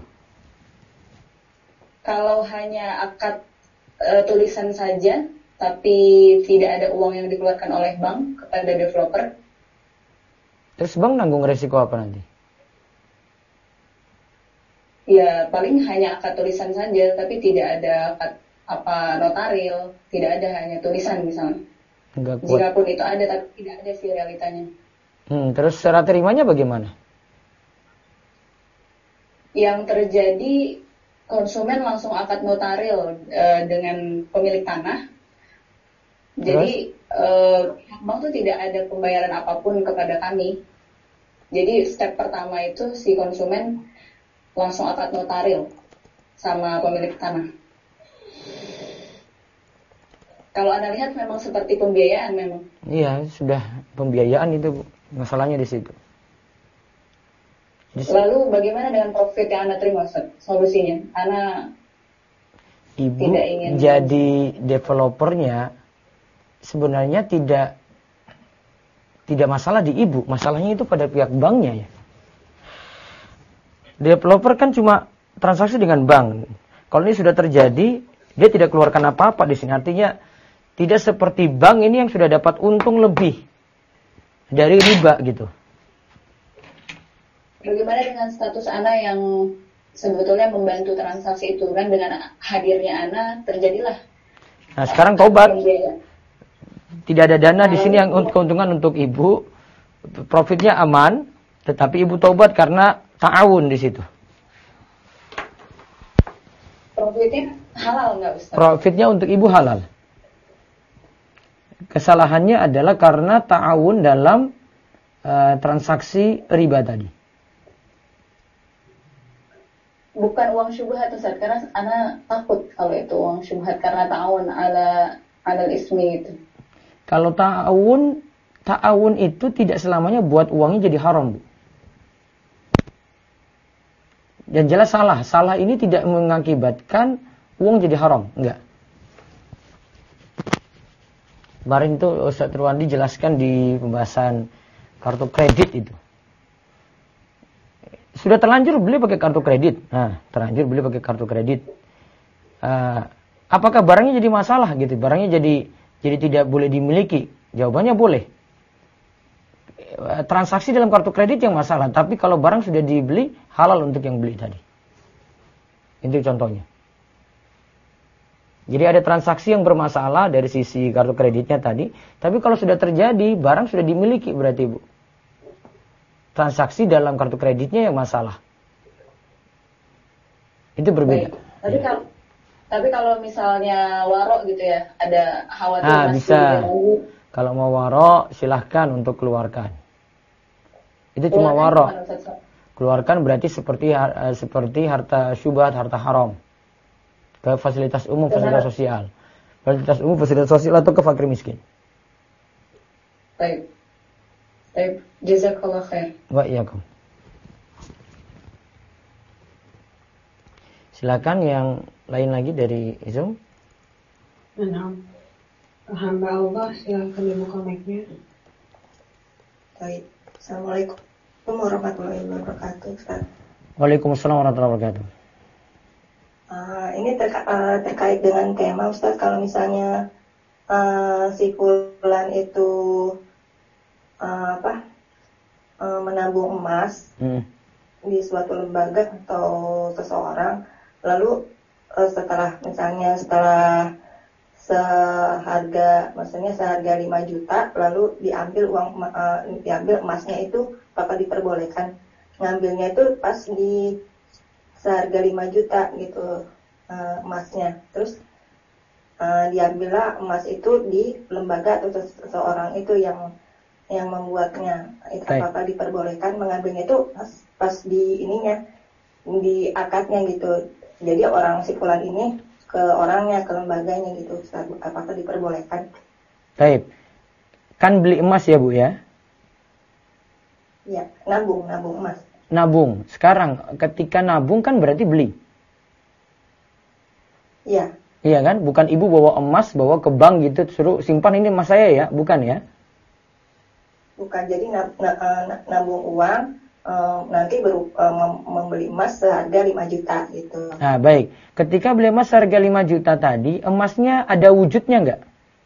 Kalau hanya akad tulisan saja, tapi tidak ada uang yang dikeluarkan oleh bank kepada developer, Terus bank nanggung resiko apa nanti? ya paling hanya akad tulisan saja, tapi tidak ada akad apa notaril, tidak ada, hanya tulisan misalnya. Enggak kuat. Jika pun itu ada, tapi tidak ada sih realitanya. Terus syarat terimanya bagaimana? Yang terjadi, konsumen langsung akad notaril dengan pemilik tanah. Jadi pihak bank itu tidak ada pembayaran apapun kepada kami. Jadi step pertama itu si konsumen langsung akad notaril sama pemilik tanah. Kalau Anda lihat memang seperti pembiayaan memang. Iya, sudah pembiayaan itu, Bu. Masalahnya di situ. Lalu bagaimana dengan profit yang Anda terima, Ustaz? Solusinya? Anda Ibu tidak ingin jadi developernya sebenarnya tidak masalah di ibu, masalahnya itu pada pihak banknya ya. Developer kan cuma transaksi dengan bank. Kalau ini sudah terjadi, dia tidak keluarkan apa-apa di sini. Artinya tidak seperti bank ini yang sudah dapat untung lebih dari riba gitu. Bagaimana dengan status Ana yang sebetulnya membantu transaksi itu, kan dengan hadirnya Ana terjadilah. Nah sekarang taubat. Pembiayaan. Tidak ada dana di sini yang keuntungan untuk ibu, profitnya aman, tetapi ibu taubat karena ta'awun di situ. Profitnya halal nggak, Ustaz? Profitnya untuk ibu halal. Kesalahannya adalah karena ta'awun dalam transaksi riba tadi. Bukan uang syubhat, Ustaz, karena Ana takut kalau itu uang syubhat karena ta'awun ala ismi itu. Kalau ta'awun itu tidak selamanya buat uangnya jadi haram, Bu. Dan jelas salah. Salah ini tidak mengakibatkan uang jadi haram. Enggak. Kemarin itu Ustaz Irwandi jelaskan di pembahasan kartu kredit itu. Sudah terlanjur beli pakai kartu kredit. Nah, terlanjur beli pakai kartu kredit. Apakah barangnya jadi masalah gitu? Barangnya jadi tidak boleh dimiliki? Jawabannya boleh. Transaksi dalam kartu kredit yang masalah, tapi kalau barang sudah dibeli, halal untuk yang beli tadi. Itu contohnya. Jadi ada transaksi yang bermasalah dari sisi kartu kreditnya tadi, tapi kalau sudah terjadi, barang sudah dimiliki berarti, Bu. Transaksi dalam kartu kreditnya yang masalah. Itu berbeda. Baik. Tapi kalau misalnya waro gitu ya, ada khawatir masih bisa. Kalau mau waro, silahkan untuk keluarkan. Itu cuma waro. Keluarkan berarti seperti harta syubhat, harta haram. Ke fasilitas umum, fasilitas sosial. Fasilitas umum, fasilitas sosial atau ke fakir miskin. Baik. Jazakallah khair. Wa iyyakum. Silakan yang lain lagi dari Zoom. Nah, hamba Allah, silakan dibuka mic-nya. Baik. Assalamualaikum warahmatullahi wabarakatuh, Ustaz. Waalaikumsalam warahmatullahi wabarakatuh. Ini terkait dengan tema, Ustaz. Kalau misalnya si fulan itu menabung emas di suatu lembaga atau seseorang, lalu setelah seharga 5 juta, lalu diambil emasnya itu, apakah diperbolehkan ngambilnya itu pas di seharga 5 juta gitu emasnya, terus diambillah emas itu di lembaga atau seseorang itu yang membuatnya, itu apakah diperbolehkan mengambilnya itu pas di ininya, di akadnya gitu. Jadi orang si fulan ini ke orangnya, ke lembaganya gitu, Ustaz, apakah diperbolehkan? Baik. Kan beli emas ya, Bu ya? Ya, nabung emas. nabung. Sekarang ketika nabung kan berarti beli. Iya. Iya kan? Bukan ibu bawa emas, bawa ke bank gitu, suruh simpan ini emas saya ya, bukan ya? Bukan, jadi nabung uang nanti baru membeli emas seharga 5 juta gitu. Nah, baik. Ketika beli emas harga 5 juta tadi, emasnya ada wujudnya nggak?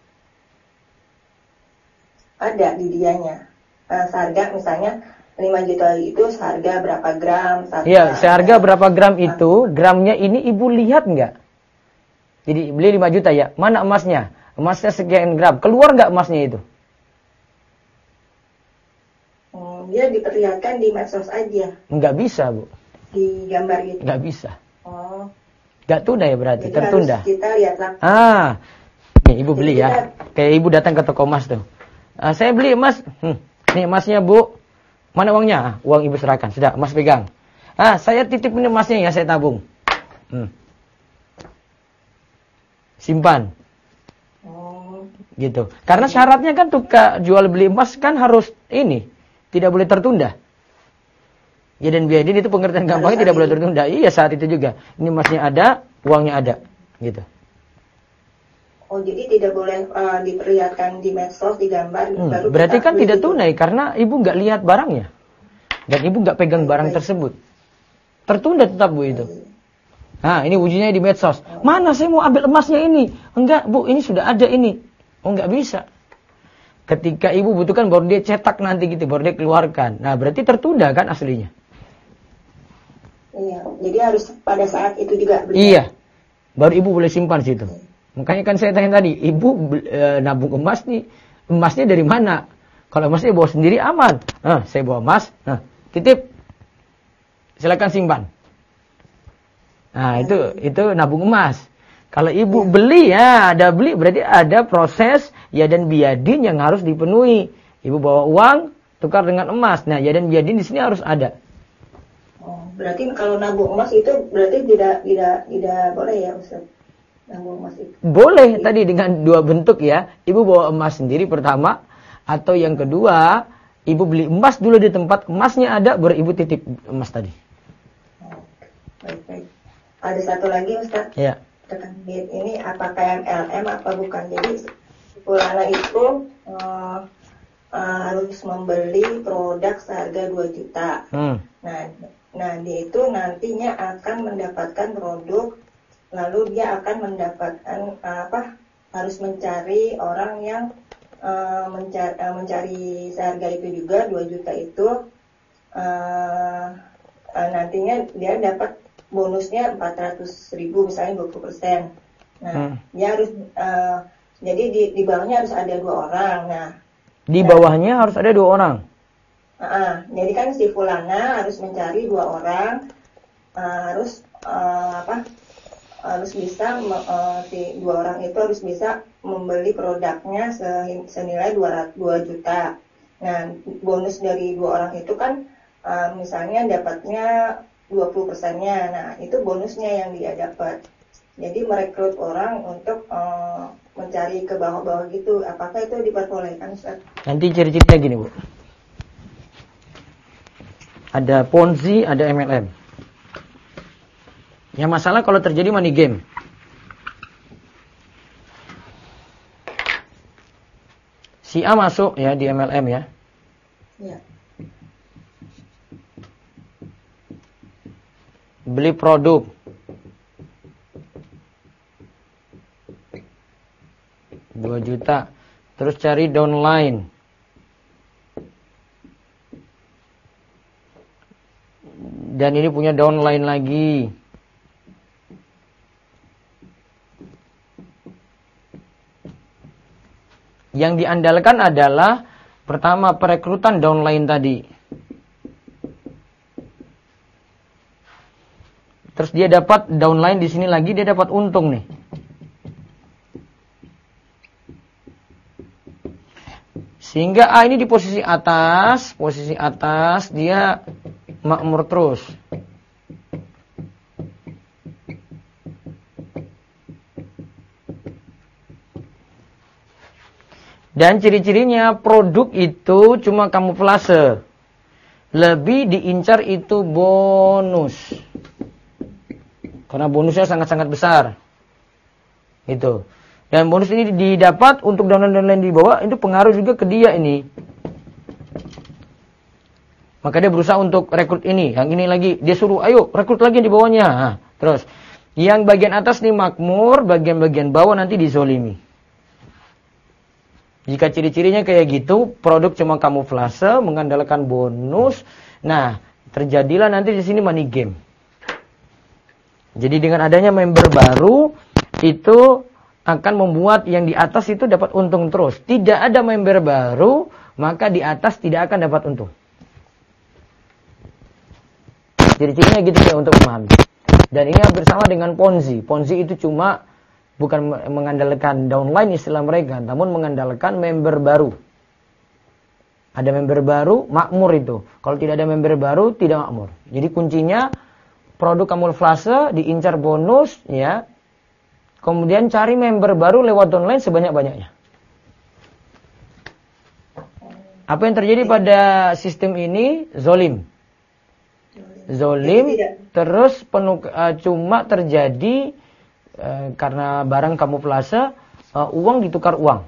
Ada di dianya. Seharga misalnya 5 juta itu seharga berapa gram? Iya, seharga berapa gram itu, gramnya ini ibu lihat nggak? Jadi beli 5 juta ya, mana emasnya? Emasnya sekian gram, keluar nggak emasnya itu? Dia diperlihatkan di medsos aja. Nggak bisa, Bu. Di gambar gitu. Nggak bisa. Oh. Nggak tunai berarti, Jadi tertunda. harus kita lihat langsung. Nih ibu beli ya. Kayak ibu datang ke toko emas tuh. Saya beli emas. Nih emasnya, Bu. Mana uangnya? Uang ibu serahkan. Sudah, emas pegang. Saya titip ini emasnya ya, saya tabung. Simpan. Gitu. Karena syaratnya kan tukar jual beli emas kan harus ini. Tidak boleh tertunda. Ya dan biaya itu pengertian gampangnya tidak boleh tertunda. Iya saat itu juga. Ini emasnya ada, uangnya ada. Gitu. Oh jadi tidak boleh diperlihatkan di medsos, di gambar. Baru berarti kan tidak gitu. tunai karena ibu nggak lihat barangnya. Dan ibu nggak pegang barang tersebut. Tertunda tetap Bu itu. Nah ini wujudnya di medsos. Mana saya mau ambil emasnya ini? Enggak Bu, ini sudah ada ini. Oh nggak bisa. Ketika ibu butuhkan baru dia cetak nanti gitu, baru dia keluarkan. Nah berarti tertunda kan aslinya. Iya, jadi harus pada saat itu juga beli. Iya, baru ibu boleh simpan situ. Makanya kan saya tanya tadi, ibu nabung emas nih, emasnya dari mana? Kalau emasnya bawa sendiri aman. Saya bawa emas, titip, silakan simpan. Nah itu nabung emas. Kalau ibu beli ya, ada beli berarti ada proses ya dan biadin yang harus dipenuhi. Ibu bawa uang tukar dengan emas. Nah, ya dan biadin di sini harus ada. Oh, berarti kalau nabung emas itu berarti tidak boleh ya, Ustaz? Nabung emas itu. Boleh tadi dengan dua bentuk ya. Ibu bawa emas sendiri pertama atau yang kedua, ibu beli emas dulu di tempat emasnya ada baru ibu titip emas tadi. Oh, baik. Ada satu lagi, Ustaz. Ya. Ini apakah MLM apa bukan? Jadi Fulana itu harus membeli produk seharga 2 juta. Nah dia itu nantinya akan mendapatkan produk, lalu dia akan mendapatkan harus mencari orang yang mencari seharga itu juga 2 juta itu, nantinya dia dapat bonusnya 400.000 misalnya 20%. Nah, dia harus jadi di bawahnya harus ada 2 orang. Nah, di bawahnya harus ada 2 orang. Jadi kan si Fulana harus mencari 2 orang, harus bisa si 2 orang itu harus bisa membeli produknya senilai 2 juta. Nah, bonus dari 2 orang itu kan misalnya dapatnya 20%-nya. Nah, itu bonusnya yang dia dapat. Jadi merekrut orang untuk mencari ke bawah-bawah gitu. Apakah itu diperbolehkan, Ustaz? Nanti ciri-cirinya gini, Bu. Ada Ponzi, ada MLM. Yang masalah kalau terjadi money game. Si A masuk ya di MLM ya. Ya. Beli produk. Rp2 juta. Terus cari downline. Dan ini punya downline lagi. Yang diandalkan adalah pertama perekrutan downline tadi. Terus dia dapat downline di sini lagi, dia dapat untung nih. Sehingga A ini di posisi atas dia makmur terus. Dan ciri-cirinya produk itu cuma kamuflase. lebih diincar itu bonus. Karena bonusnya sangat-sangat besar. Itu. Dan bonus ini didapat untuk downline di bawah, itu pengaruh juga ke dia ini. Maka dia berusaha untuk rekrut ini, yang ini lagi. Dia suruh, ayo rekrut lagi di bawahnya. Nah, terus, yang bagian atas nih makmur, bagian-bagian bawah nanti dizolimi. Jika ciri-cirinya kayak gitu, produk cuma kamuflase, mengandalkan bonus. Nah, terjadilah nanti di sini money game. Jadi dengan adanya member baru, itu akan membuat yang di atas itu dapat untung terus. Tidak ada member baru, maka di atas tidak akan dapat untung. Ciri-cirinya gitu ya untuk memahami. Dan ini hampir sama dengan Ponzi. Ponzi itu cuma bukan mengandalkan downline istilah mereka, namun mengandalkan member baru. Ada member baru, makmur itu. Kalau tidak ada member baru, tidak makmur. Jadi kuncinya produk kamuflase, diincar bonus, ya. Kemudian cari member baru lewat downline sebanyak-banyaknya. Apa yang terjadi pada sistem ini? Zolim. Zolim, terus cuma terjadi karena barang kamuflase, uang ditukar uang.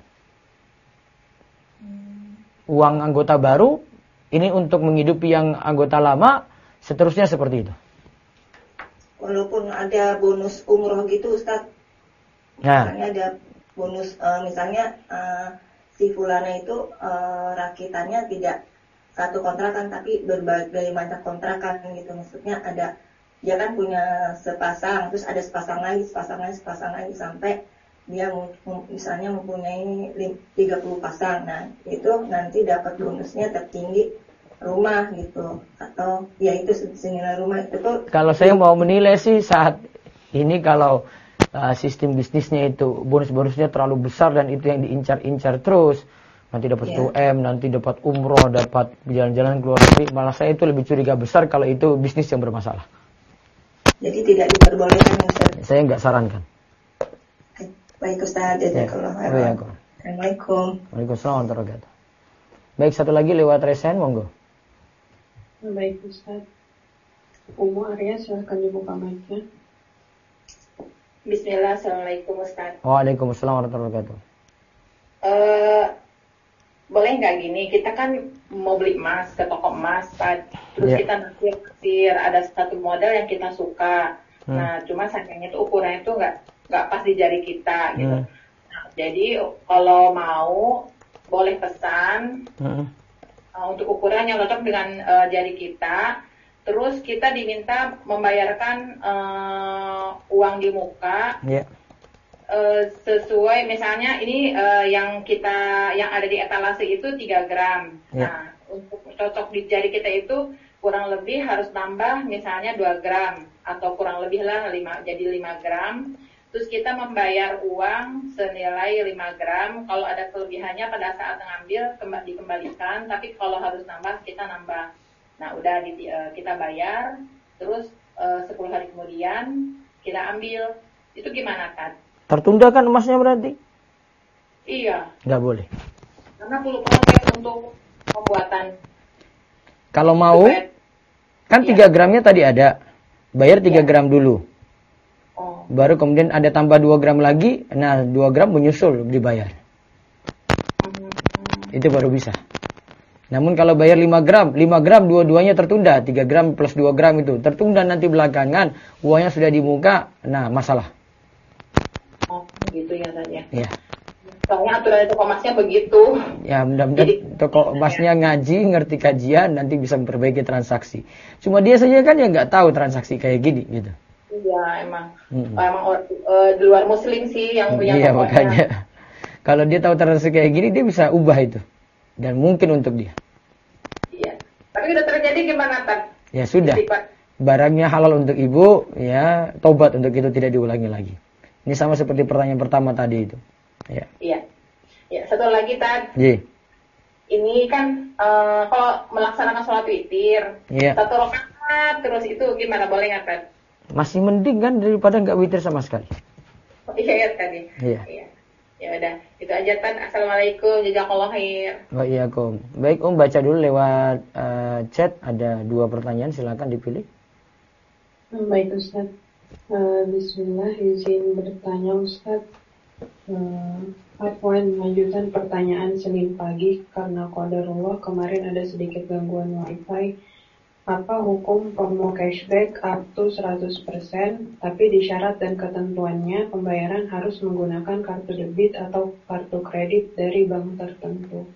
Uang anggota baru, ini untuk menghidupi yang anggota lama, seterusnya seperti itu. Walaupun ada bonus umroh gitu Ustaz. Nah. Misalnya ada bonus, misalnya si Fulana itu rakitannya tidak satu kontrakan, tapi berbagai macam kontrakan gitu. Maksudnya ada, dia kan punya sepasang, terus ada sepasang lagi, sampai dia misalnya mempunyai 30 pasang. Nah, itu nanti dapat bonusnya tertinggi rumah gitu. Atau ya itu senilai rumah itu tuh. Kalau saya mau menilai sih saat ini kalau sistem bisnisnya itu bonus-bonusnya terlalu besar dan itu yang diincar-incar terus, nanti dapat 1M, nanti dapat umroh, dapat jalan-jalan keluar negeri, malah saya itu lebih curiga besar kalau itu bisnis yang bermasalah. Jadi tidak diperbolehkan Ustaz. Saya enggak sarankan. Baik Ustaz, jazakallahu khairan. Assalamualaikum. Waalaikumsalam warahmatullahi wabarakatuh. Baik, satu lagi lewat resen, monggo. Baik Ustaz. Umu Arya, silahkan dibuka mic-nya. Bismillah, Assalamualaikum Ustaz. Waalaikumsalam warahmatullahi wabarakatuh. Boleh nggak gini, kita kan mau beli emas ke toko emas, Pak. Terus kita naksir ada satu model yang kita suka. Nah, cuma sayangnya itu ukurannya itu nggak pas di jari kita gitu. Nah, jadi kalau mau boleh pesan untuk ukuran yang cocok dengan jari kita. Terus kita diminta membayarkan uang di muka. Sesuai misalnya ini yang ada di etalase itu 3 gram. Nah, untuk cocok di jari kita itu kurang lebih harus nambah misalnya 2 gram atau kurang lebih lah 5 gram. Terus kita membayar uang senilai 5 gram. Kalau ada kelebihannya pada saat mengambil dikembalikan, tapi kalau harus nambah kita nambah. Nah, udah kita bayar, terus 10 hari kemudian kita ambil. Itu gimana, Kan? Tertunda kan emasnya berarti? Iya. Nggak boleh. Karena perlu proses untuk pembuatan. Kalau mau, kan 3 gramnya tadi ada. Bayar 3 gram dulu. Baru kemudian ada tambah 2 gram lagi. Nah, 2 gram menyusul dibayar. Itu baru bisa. Namun kalau bayar 5 gram dua-duanya tertunda. 3 gram plus 2 gram itu. Tertunda nanti belakangan. Uangnya sudah di muka. Nah, masalah. Gitu ya tadi ya. Iya. Soalnya aturan toko emasnya begitu. Ya, mudah-mudahan toko emasnya ngaji, ngerti kajian, nanti bisa memperbaiki transaksi. Cuma dia saja kan yang nggak tahu transaksi kayak gini gitu. Iya, emang di luar muslim sih yang punya iya, tokonya. makanya. Kalau dia tahu transaksi kayak gini, dia bisa ubah itu. Dan mungkin untuk dia. Iya. Tapi udah terjadi gimana, Tan? Ya sudah. Barangnya halal untuk ibu, ya tobat untuk itu tidak diulangi lagi. Ini sama seperti pertanyaan pertama tadi itu. Ya. Iya. Ya, satu lagi, Tan. Iya. Ini kan kalau melaksanakan sholat witir, satu rakaat terus itu gimana, boleh nggak, Tan? Masih mending kan daripada nggak witir sama sekali. Oh, iya tadi. Iya. Ya udah, itu aja, Tan. Assalamualaikum, jazakallahu khair. Waalaikumsalam. Baik, baca dulu lewat chat ada 2 pertanyaan, silakan dipilih. Baik Ustaz. Bismillah, izin bertanya Ustaz. Afwan, lanjutan pertanyaan Senin pagi karena qadarullah kemarin ada sedikit gangguan wifi. Apa hukum promo cashback up to 100%, tapi di syarat dan ketentuannya pembayaran harus menggunakan kartu debit atau kartu kredit dari bank tertentu?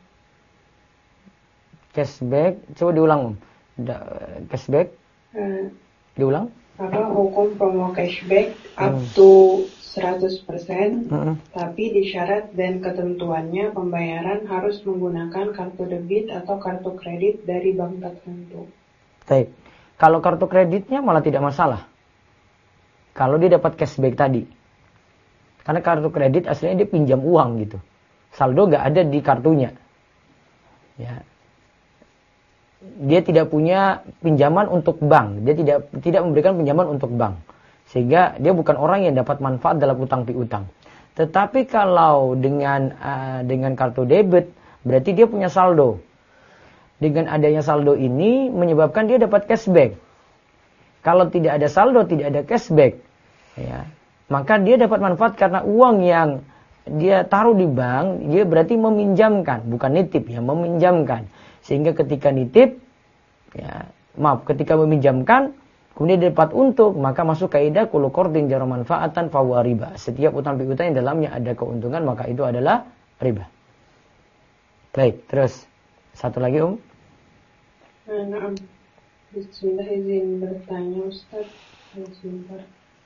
Cashback, coba diulang Om. Cashback, diulang. Apa hukum promo cashback up to 100%, tapi di syarat dan ketentuannya pembayaran harus menggunakan kartu debit atau kartu kredit dari bank tertentu? Baik. Kalau kartu kreditnya malah tidak masalah. Kalau dia dapat cashback tadi. Karena kartu kredit aslinya dia pinjam uang gitu. Saldo nggak ada di kartunya. Ya. Dia tidak punya pinjaman untuk bank. Dia tidak memberikan pinjaman untuk bank. Sehingga dia bukan orang yang dapat manfaat dalam utang piutang. Tetapi kalau dengan kartu debit, berarti dia punya saldo. Dengan adanya saldo ini menyebabkan dia dapat cashback. Kalau tidak ada saldo, tidak ada cashback, ya, maka dia dapat manfaat karena uang yang dia taruh di bank, dia berarti meminjamkan, bukan nitip ya, meminjamkan. Sehingga ketika nitip, ketika meminjamkan, kemudian dia dapat untung, maka masuk kaidah kullu qardin jara manfaatan fahuwa riba. Setiap utang piutang yang dalamnya ada keuntungan, maka itu adalah riba. Baik, terus satu lagi Nah, Bismillah, izin bertanya Ustaz. Sebentar.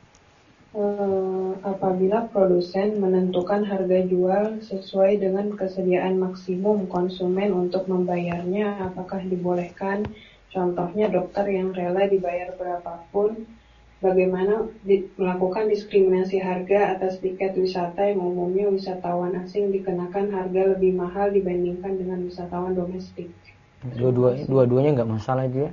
Apabila produsen menentukan harga jual sesuai dengan kesediaan maksimum konsumen untuk membayarnya, apakah dibolehkan? Contohnya dokter yang rela dibayar berapapun. Bagaimana melakukan diskriminasi harga atas tiket wisata yang umumnya wisatawan asing dikenakan harga lebih mahal dibandingkan dengan wisatawan domestik? Dua-duanya nggak masalah itu ya.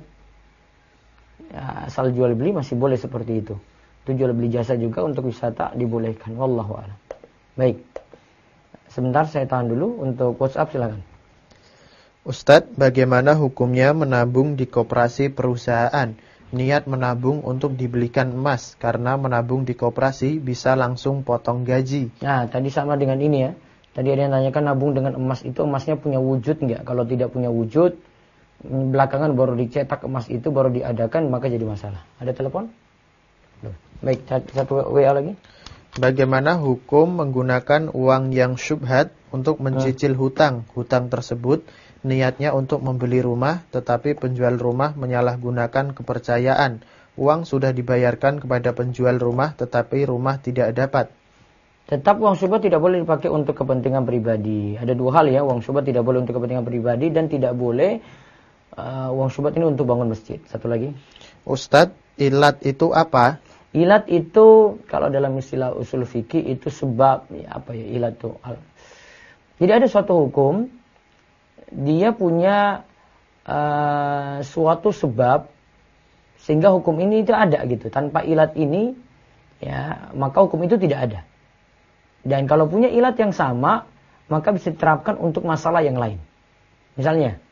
Asal jual beli masih boleh seperti itu. Itu jual beli jasa juga untuk wisata dibolehkan. Wallahu a'lam. Baik. Sebentar saya tahan dulu untuk WhatsApp, silakan. Ustadz, bagaimana hukumnya menabung di koperasi perusahaan? Niat menabung untuk dibelikan emas, karena menabung di koperasi bisa langsung potong gaji. Nah, tadi sama dengan ini ya. Tadi ada yang tanyakan nabung dengan emas itu emasnya punya wujud enggak? Kalau tidak punya wujud, belakangan baru dicetak emas itu baru diadakan, maka jadi masalah. Ada telepon? Baik, satu WA lagi. Bagaimana hukum menggunakan uang yang syubhat untuk mencicil hutang? Hutang tersebut niatnya untuk membeli rumah, tetapi penjual rumah menyalahgunakan kepercayaan. Uang sudah dibayarkan kepada penjual rumah, tetapi rumah tidak dapat. Tetap uang syubhat tidak boleh dipakai untuk kepentingan pribadi. Ada 2 hal ya, uang syubhat tidak boleh untuk kepentingan pribadi dan tidak boleh uang syubhat ini untuk bangun masjid. Satu lagi. Ustadz, ilat itu apa? Ilat itu kalau dalam istilah usul fikih itu sebab, ilat itu. Jadi ada suatu hukum, dia punya suatu sebab sehingga hukum ini itu ada gitu. Tanpa ilat ini, ya maka hukum itu tidak ada. Dan kalau punya ilat yang sama, maka bisa diterapkan untuk masalah yang lain. Misalnya,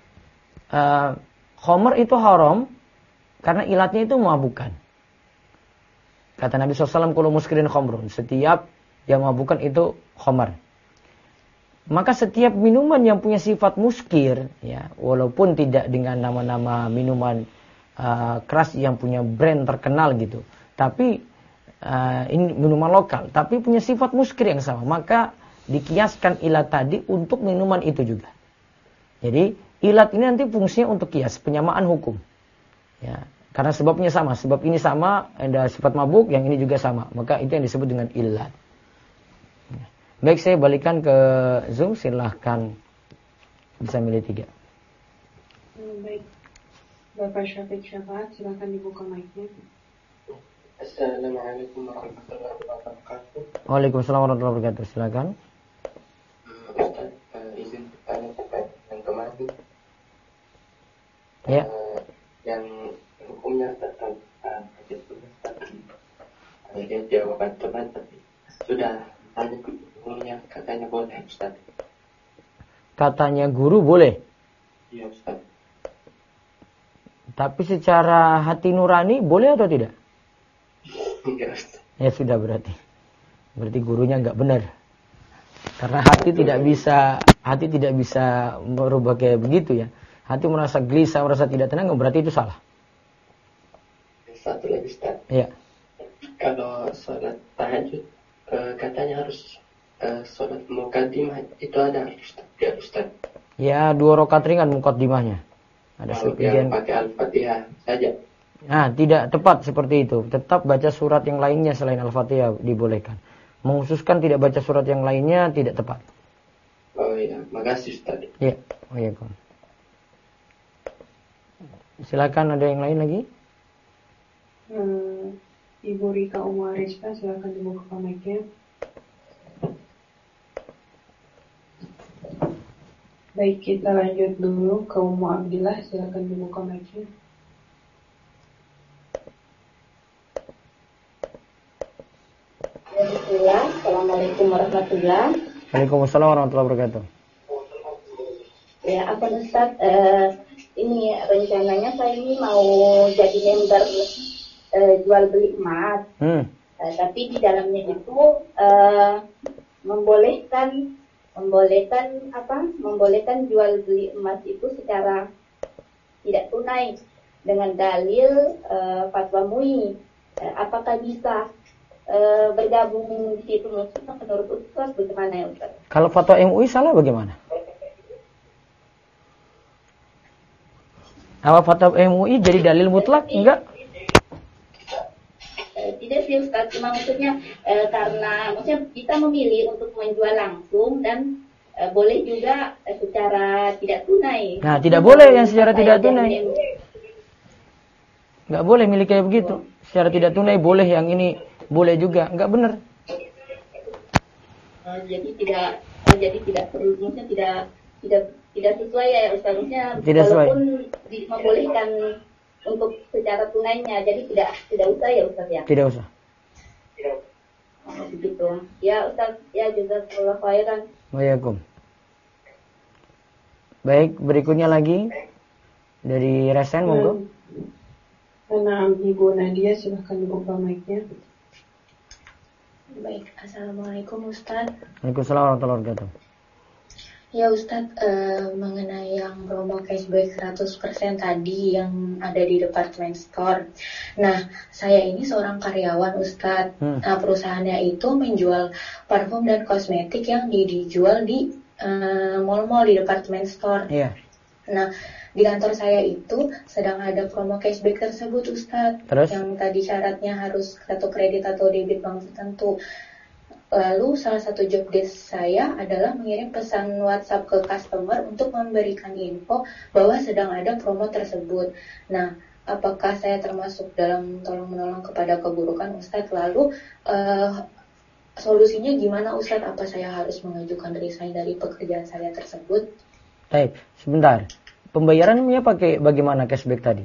khamr itu haram karena ilatnya itu memabukkan. Kata Nabi SAW, kullu muskirin khamrun. Setiap yang memabukkan itu khamr. Maka setiap minuman yang punya sifat muskir, ya, walaupun tidak dengan nama-nama minuman keras yang punya brand terkenal gitu, tapi ini minuman lokal, tapi punya sifat muskir yang sama, maka dikiaskan ilat tadi untuk minuman itu juga. Jadi ilat ini nanti fungsinya untuk kias, penyamaan hukum. Ya, karena sebabnya sama, sebab ini sama, ada sifat mabuk, yang ini juga sama, maka itu yang disebut dengan ilat. Baik, saya balikan ke Zoom, silahkan bisa milih 3. Baik, Bapak Syafiq Syafaat, silahkan dibuka mic-nya. Assalamualaikum warahmatullahi wabarakatuh. Waalaikumsalam warahmatullahi wabarakatuh. Silakan. Ustaz, izin bertanya terkait yang kemarin. Ya. Yang hukumnya tentang hadis tadi. Dia jawaban teman tapi sudah tanya hukumnya, katanya boleh Ustaz. Katanya guru boleh. Iya Ustaz. Tapi secara hati nurani boleh atau tidak? Enggak, Ustaz. Ya sudah berarti. Berarti gurunya nggak benar. Karena hati tidak bisa merubah kayak begitu ya. Hati merasa gelisah, merasa tidak tenang, berarti itu salah. Satu lagi, Ustaz. Iya. Kalau sholat tahajud, katanya harus sholat muqaddimah, itu ada Ustaz? Ya, Ustaz. Ya, 2 rakaat ringan muqaddimahnya. Ada Kalau dia pakai Al-Fatihah saja. Nah, tidak tepat seperti itu. Tetap baca surat yang lainnya selain Al-Fatihah dibolehkan. Menghususkan tidak baca surat yang lainnya tidak tepat. Oh iya, makasih Ustaz. Iya, oh iya, Kom. Silakan, ada yang lain lagi? Ibu Rika Umarispa, silakan dibuka mic-nya. Baik, kita lanjut dulu ke Ummu Abdillah, silakan dibuka mic-nya. Bismillah, Assalamualaikum warahmatullahi. Waalaikumsalam warahmatullahi wabarakatuh. Ya, apa Ustaz, ini rencananya saya ini mau jadi member jual beli emas. Tapi di dalamnya itu membolehkan jual beli emas itu secara tidak tunai dengan dalil fatwa MUI. Apakah bisa bergabung di situ? Menurut Ustaz bagaimana ya Ustaz? Kalau fatwa MUI salah bagaimana? Apa fatwa MUI jadi dalil mutlak? Enggak? Tidak sih Ustaz, cuma maksudnya karena maksudnya kita memilih untuk menjual langsung dan boleh juga secara tidak tunai. Nah, tidak boleh yang secara tidak tunai. Enggak boleh milik kayak begitu. Secara tidak tunai boleh, yang ini boleh juga. Enggak benar. Jadi tidak perlu, maksudnya tidak sesuai ya Ustaz. Maksudnya tidak sesuai. Walaupun membolehkan untuk secara tunainya, jadi tidak usah ya Ustaz ya. Tidak usah. Begitu. Ya Ustaz, ya jazakallahu khairan. Waalaikumsalam. Baik, berikutnya lagi dari Resen, monggo. Karena Ibu Nadia, silahkan dibuka mic-nya. Baik, Assalamualaikum Ustaz. Waalaikumsalam warahmatullahi wabarakatuh. Ya Ustadz, mengenai yang promo cashback 100% tadi yang ada di department store. Nah, saya ini seorang karyawan Ustadz. Nah, perusahaannya itu menjual parfum dan kosmetik yang dijual di mall-mall di department store. Iya. Nah, di kantor saya itu sedang ada promo cashback tersebut Ustadz. Terus? Yang tadi syaratnya harus kartu kredit atau debit bank tertentu. Lalu salah satu job desk saya adalah mengirim pesan WhatsApp ke customer untuk memberikan info bahwa sedang ada promo tersebut. Nah, apakah saya termasuk dalam tolong-menolong kepada keburukan Ustadz? Lalu solusinya gimana Ustadz? Apa saya harus mengajukan resign dari pekerjaan saya tersebut? Baik, sebentar. Pembayarannya pakai bagaimana cashback tadi?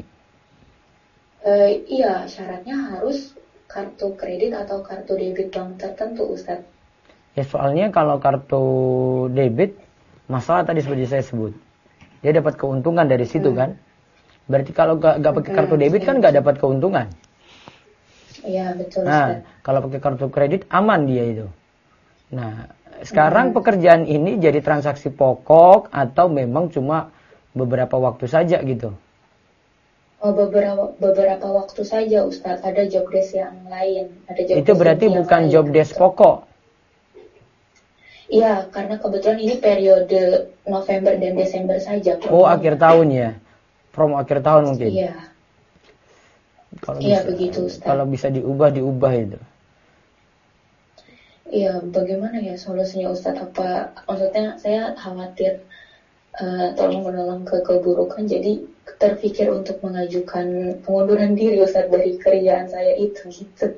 Iya, syaratnya harus kartu kredit atau kartu debit bank tertentu Ustadz. Ya soalnya kalau kartu debit, masalah tadi seperti saya sebut. Dia dapat keuntungan dari situ kan. Berarti kalau gak pakai kartu debit kan gak dapat keuntungan. Iya betul Ustadz. Nah, kalau pakai kartu kredit aman dia itu. Nah, sekarang pekerjaan ini jadi transaksi pokok atau memang cuma beberapa waktu saja gitu? Oh, beberapa waktu saja Ustadz. Ada job desk yang lain. Itu berarti bukan job desk pokok. Iya, karena kebetulan ini periode November dan Desember saja. Oh, akhir tahun ya. Promo akhir tahun mungkin. Iya. Kalau iya bisa, begitu Ustadz. Kalau bisa diubah itu. Iya, bagaimana ya solusinya Ustadz? Apa maksudnya saya khawatir tolong menolong ke keburukan, jadi terpikir untuk mengajukan pengunduran diri Ustadz dari kerjaan saya itu gitu.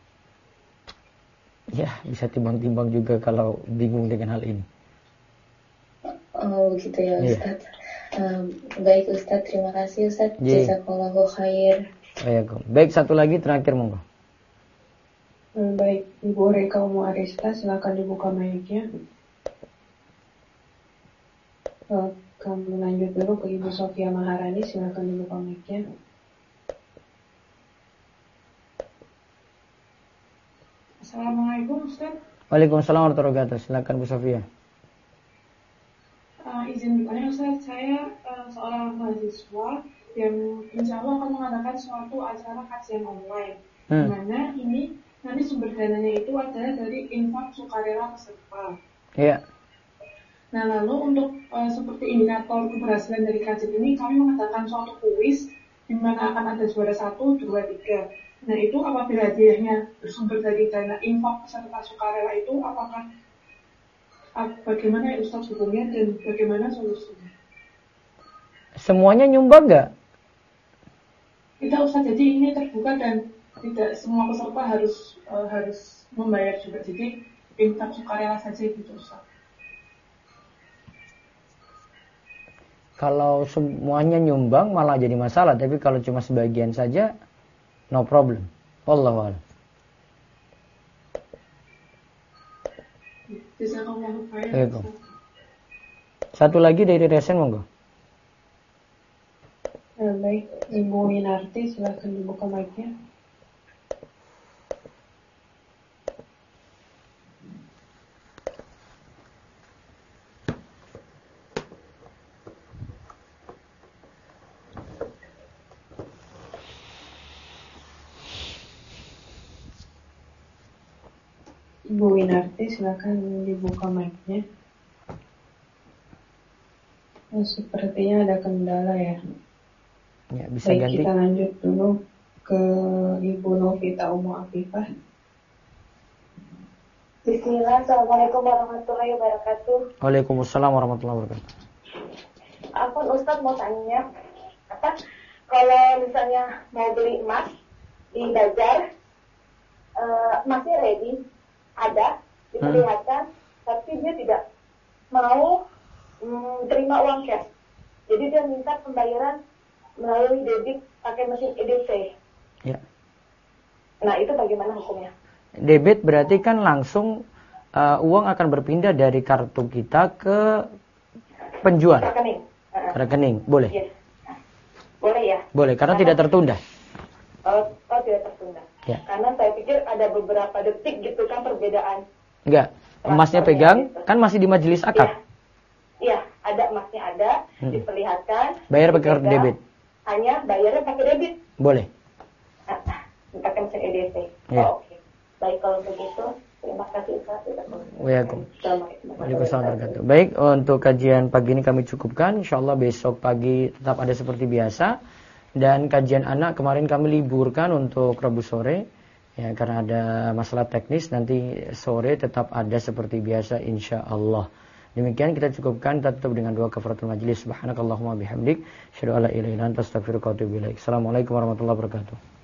Ya, bisa timbang-timbang juga kalau bingung dengan hal ini. Oh, begitu ya Ustadz. Baik Ustadz, terima kasih Ustadz. Jazakallahu khair. Baik, satu lagi terakhir monggo. Baik, Ibu Reka Umu Arista, silakan dibuka mic-nya. Kami lanjut dulu ke Ibu Sofia Maharani, silakan dibuka mic-nya. Assalamualaikum Ustaz. Waalaikumsalam warahmatullahi wabarakatuh. Silakan Bu Sofia. Izin bertanya Ustaz, saya seorang mahasiswa yang insya Allah akan mengadakan suatu acara kajian online. Di mana ini nanti sumber dananya itu adalah dari infak sukarela peserta. Iya. Nah lalu untuk seperti indikator keberhasilan dari kajian ini kami mengadakan suatu kuis di mana akan ada juara 1, 2, 3. Nah itu apabila hadiahnya bersumber dari dana infak peserta sukarela itu apakah bagaimana ya Ustaz hukumnya dan bagaimana solusinya? Semuanya nyumbang nggak? Tidak Ustaz, jadi ini terbuka dan tidak semua peserta harus membayar juga. Jadi infak sukarela saja gitu Ustaz. Kalau semuanya nyumbang malah jadi masalah, tapi kalau cuma sebagian saja no problem. Wallahu a'lam. Satu lagi dari Resen monggo. Baik, Ibu Winarti silakan dibuka mic-nya. Ibu Winarti silakan dibuka mic-nya. Sepertinya ada kendala ya. Ya, bisa baik, ganti. Kita lanjut dulu ke Ibu Novita Umu Afifah. Bismillah, Assalamualaikum warahmatullahi wabarakatuh. Waalaikumsalam warahmatullahi wabarakatuh. Afwan Ustaz mau tanya, kalau misalnya mau beli emas di bazar, emasnya ready, ada, diperlihatkan, tapi dia tidak mau terima uang cash. Jadi dia minta pembayaran melalui debit pakai mesin EDC. Ya. Nah itu bagaimana hukumnya? Debit berarti kan langsung uang akan berpindah dari kartu kita ke penjual. Rekening. Rekening, boleh? Yes. Boleh ya? Boleh, karena tidak tertunda. Oh tidak tertunda. Ya. Karena saya pikir ada beberapa detik gitu kan perbedaan. Enggak, emasnya pegang, gitu. Kan masih di majelis akad. Iya, ada emasnya ada, diperlihatkan. Bayar pakai kartu debit. Hanya bayarnya pakai debit. Boleh. Pakai mesin EDC. Ya. Oh, oke. Baik kalau begitu, terima kasih Ustaz. Waalaikumsalam warahmatullahi. Baik, untuk kajian pagi ini kami cukupkan. Insyaallah besok pagi tetap ada seperti biasa. Dan kajian anak kemarin kami liburkan untuk Rabu sore. Ya, karena ada masalah teknis, nanti sore tetap ada seperti biasa insyaallah. Demikian kita cukupkan, kita tutup dengan doa kafaratul majlis. Subhanakallahumma bihamdik, asyhadu an la ilaha illa anta, astaghfiruka wa atubu ilaik. Assalamualaikum warahmatullahi wabarakatuh.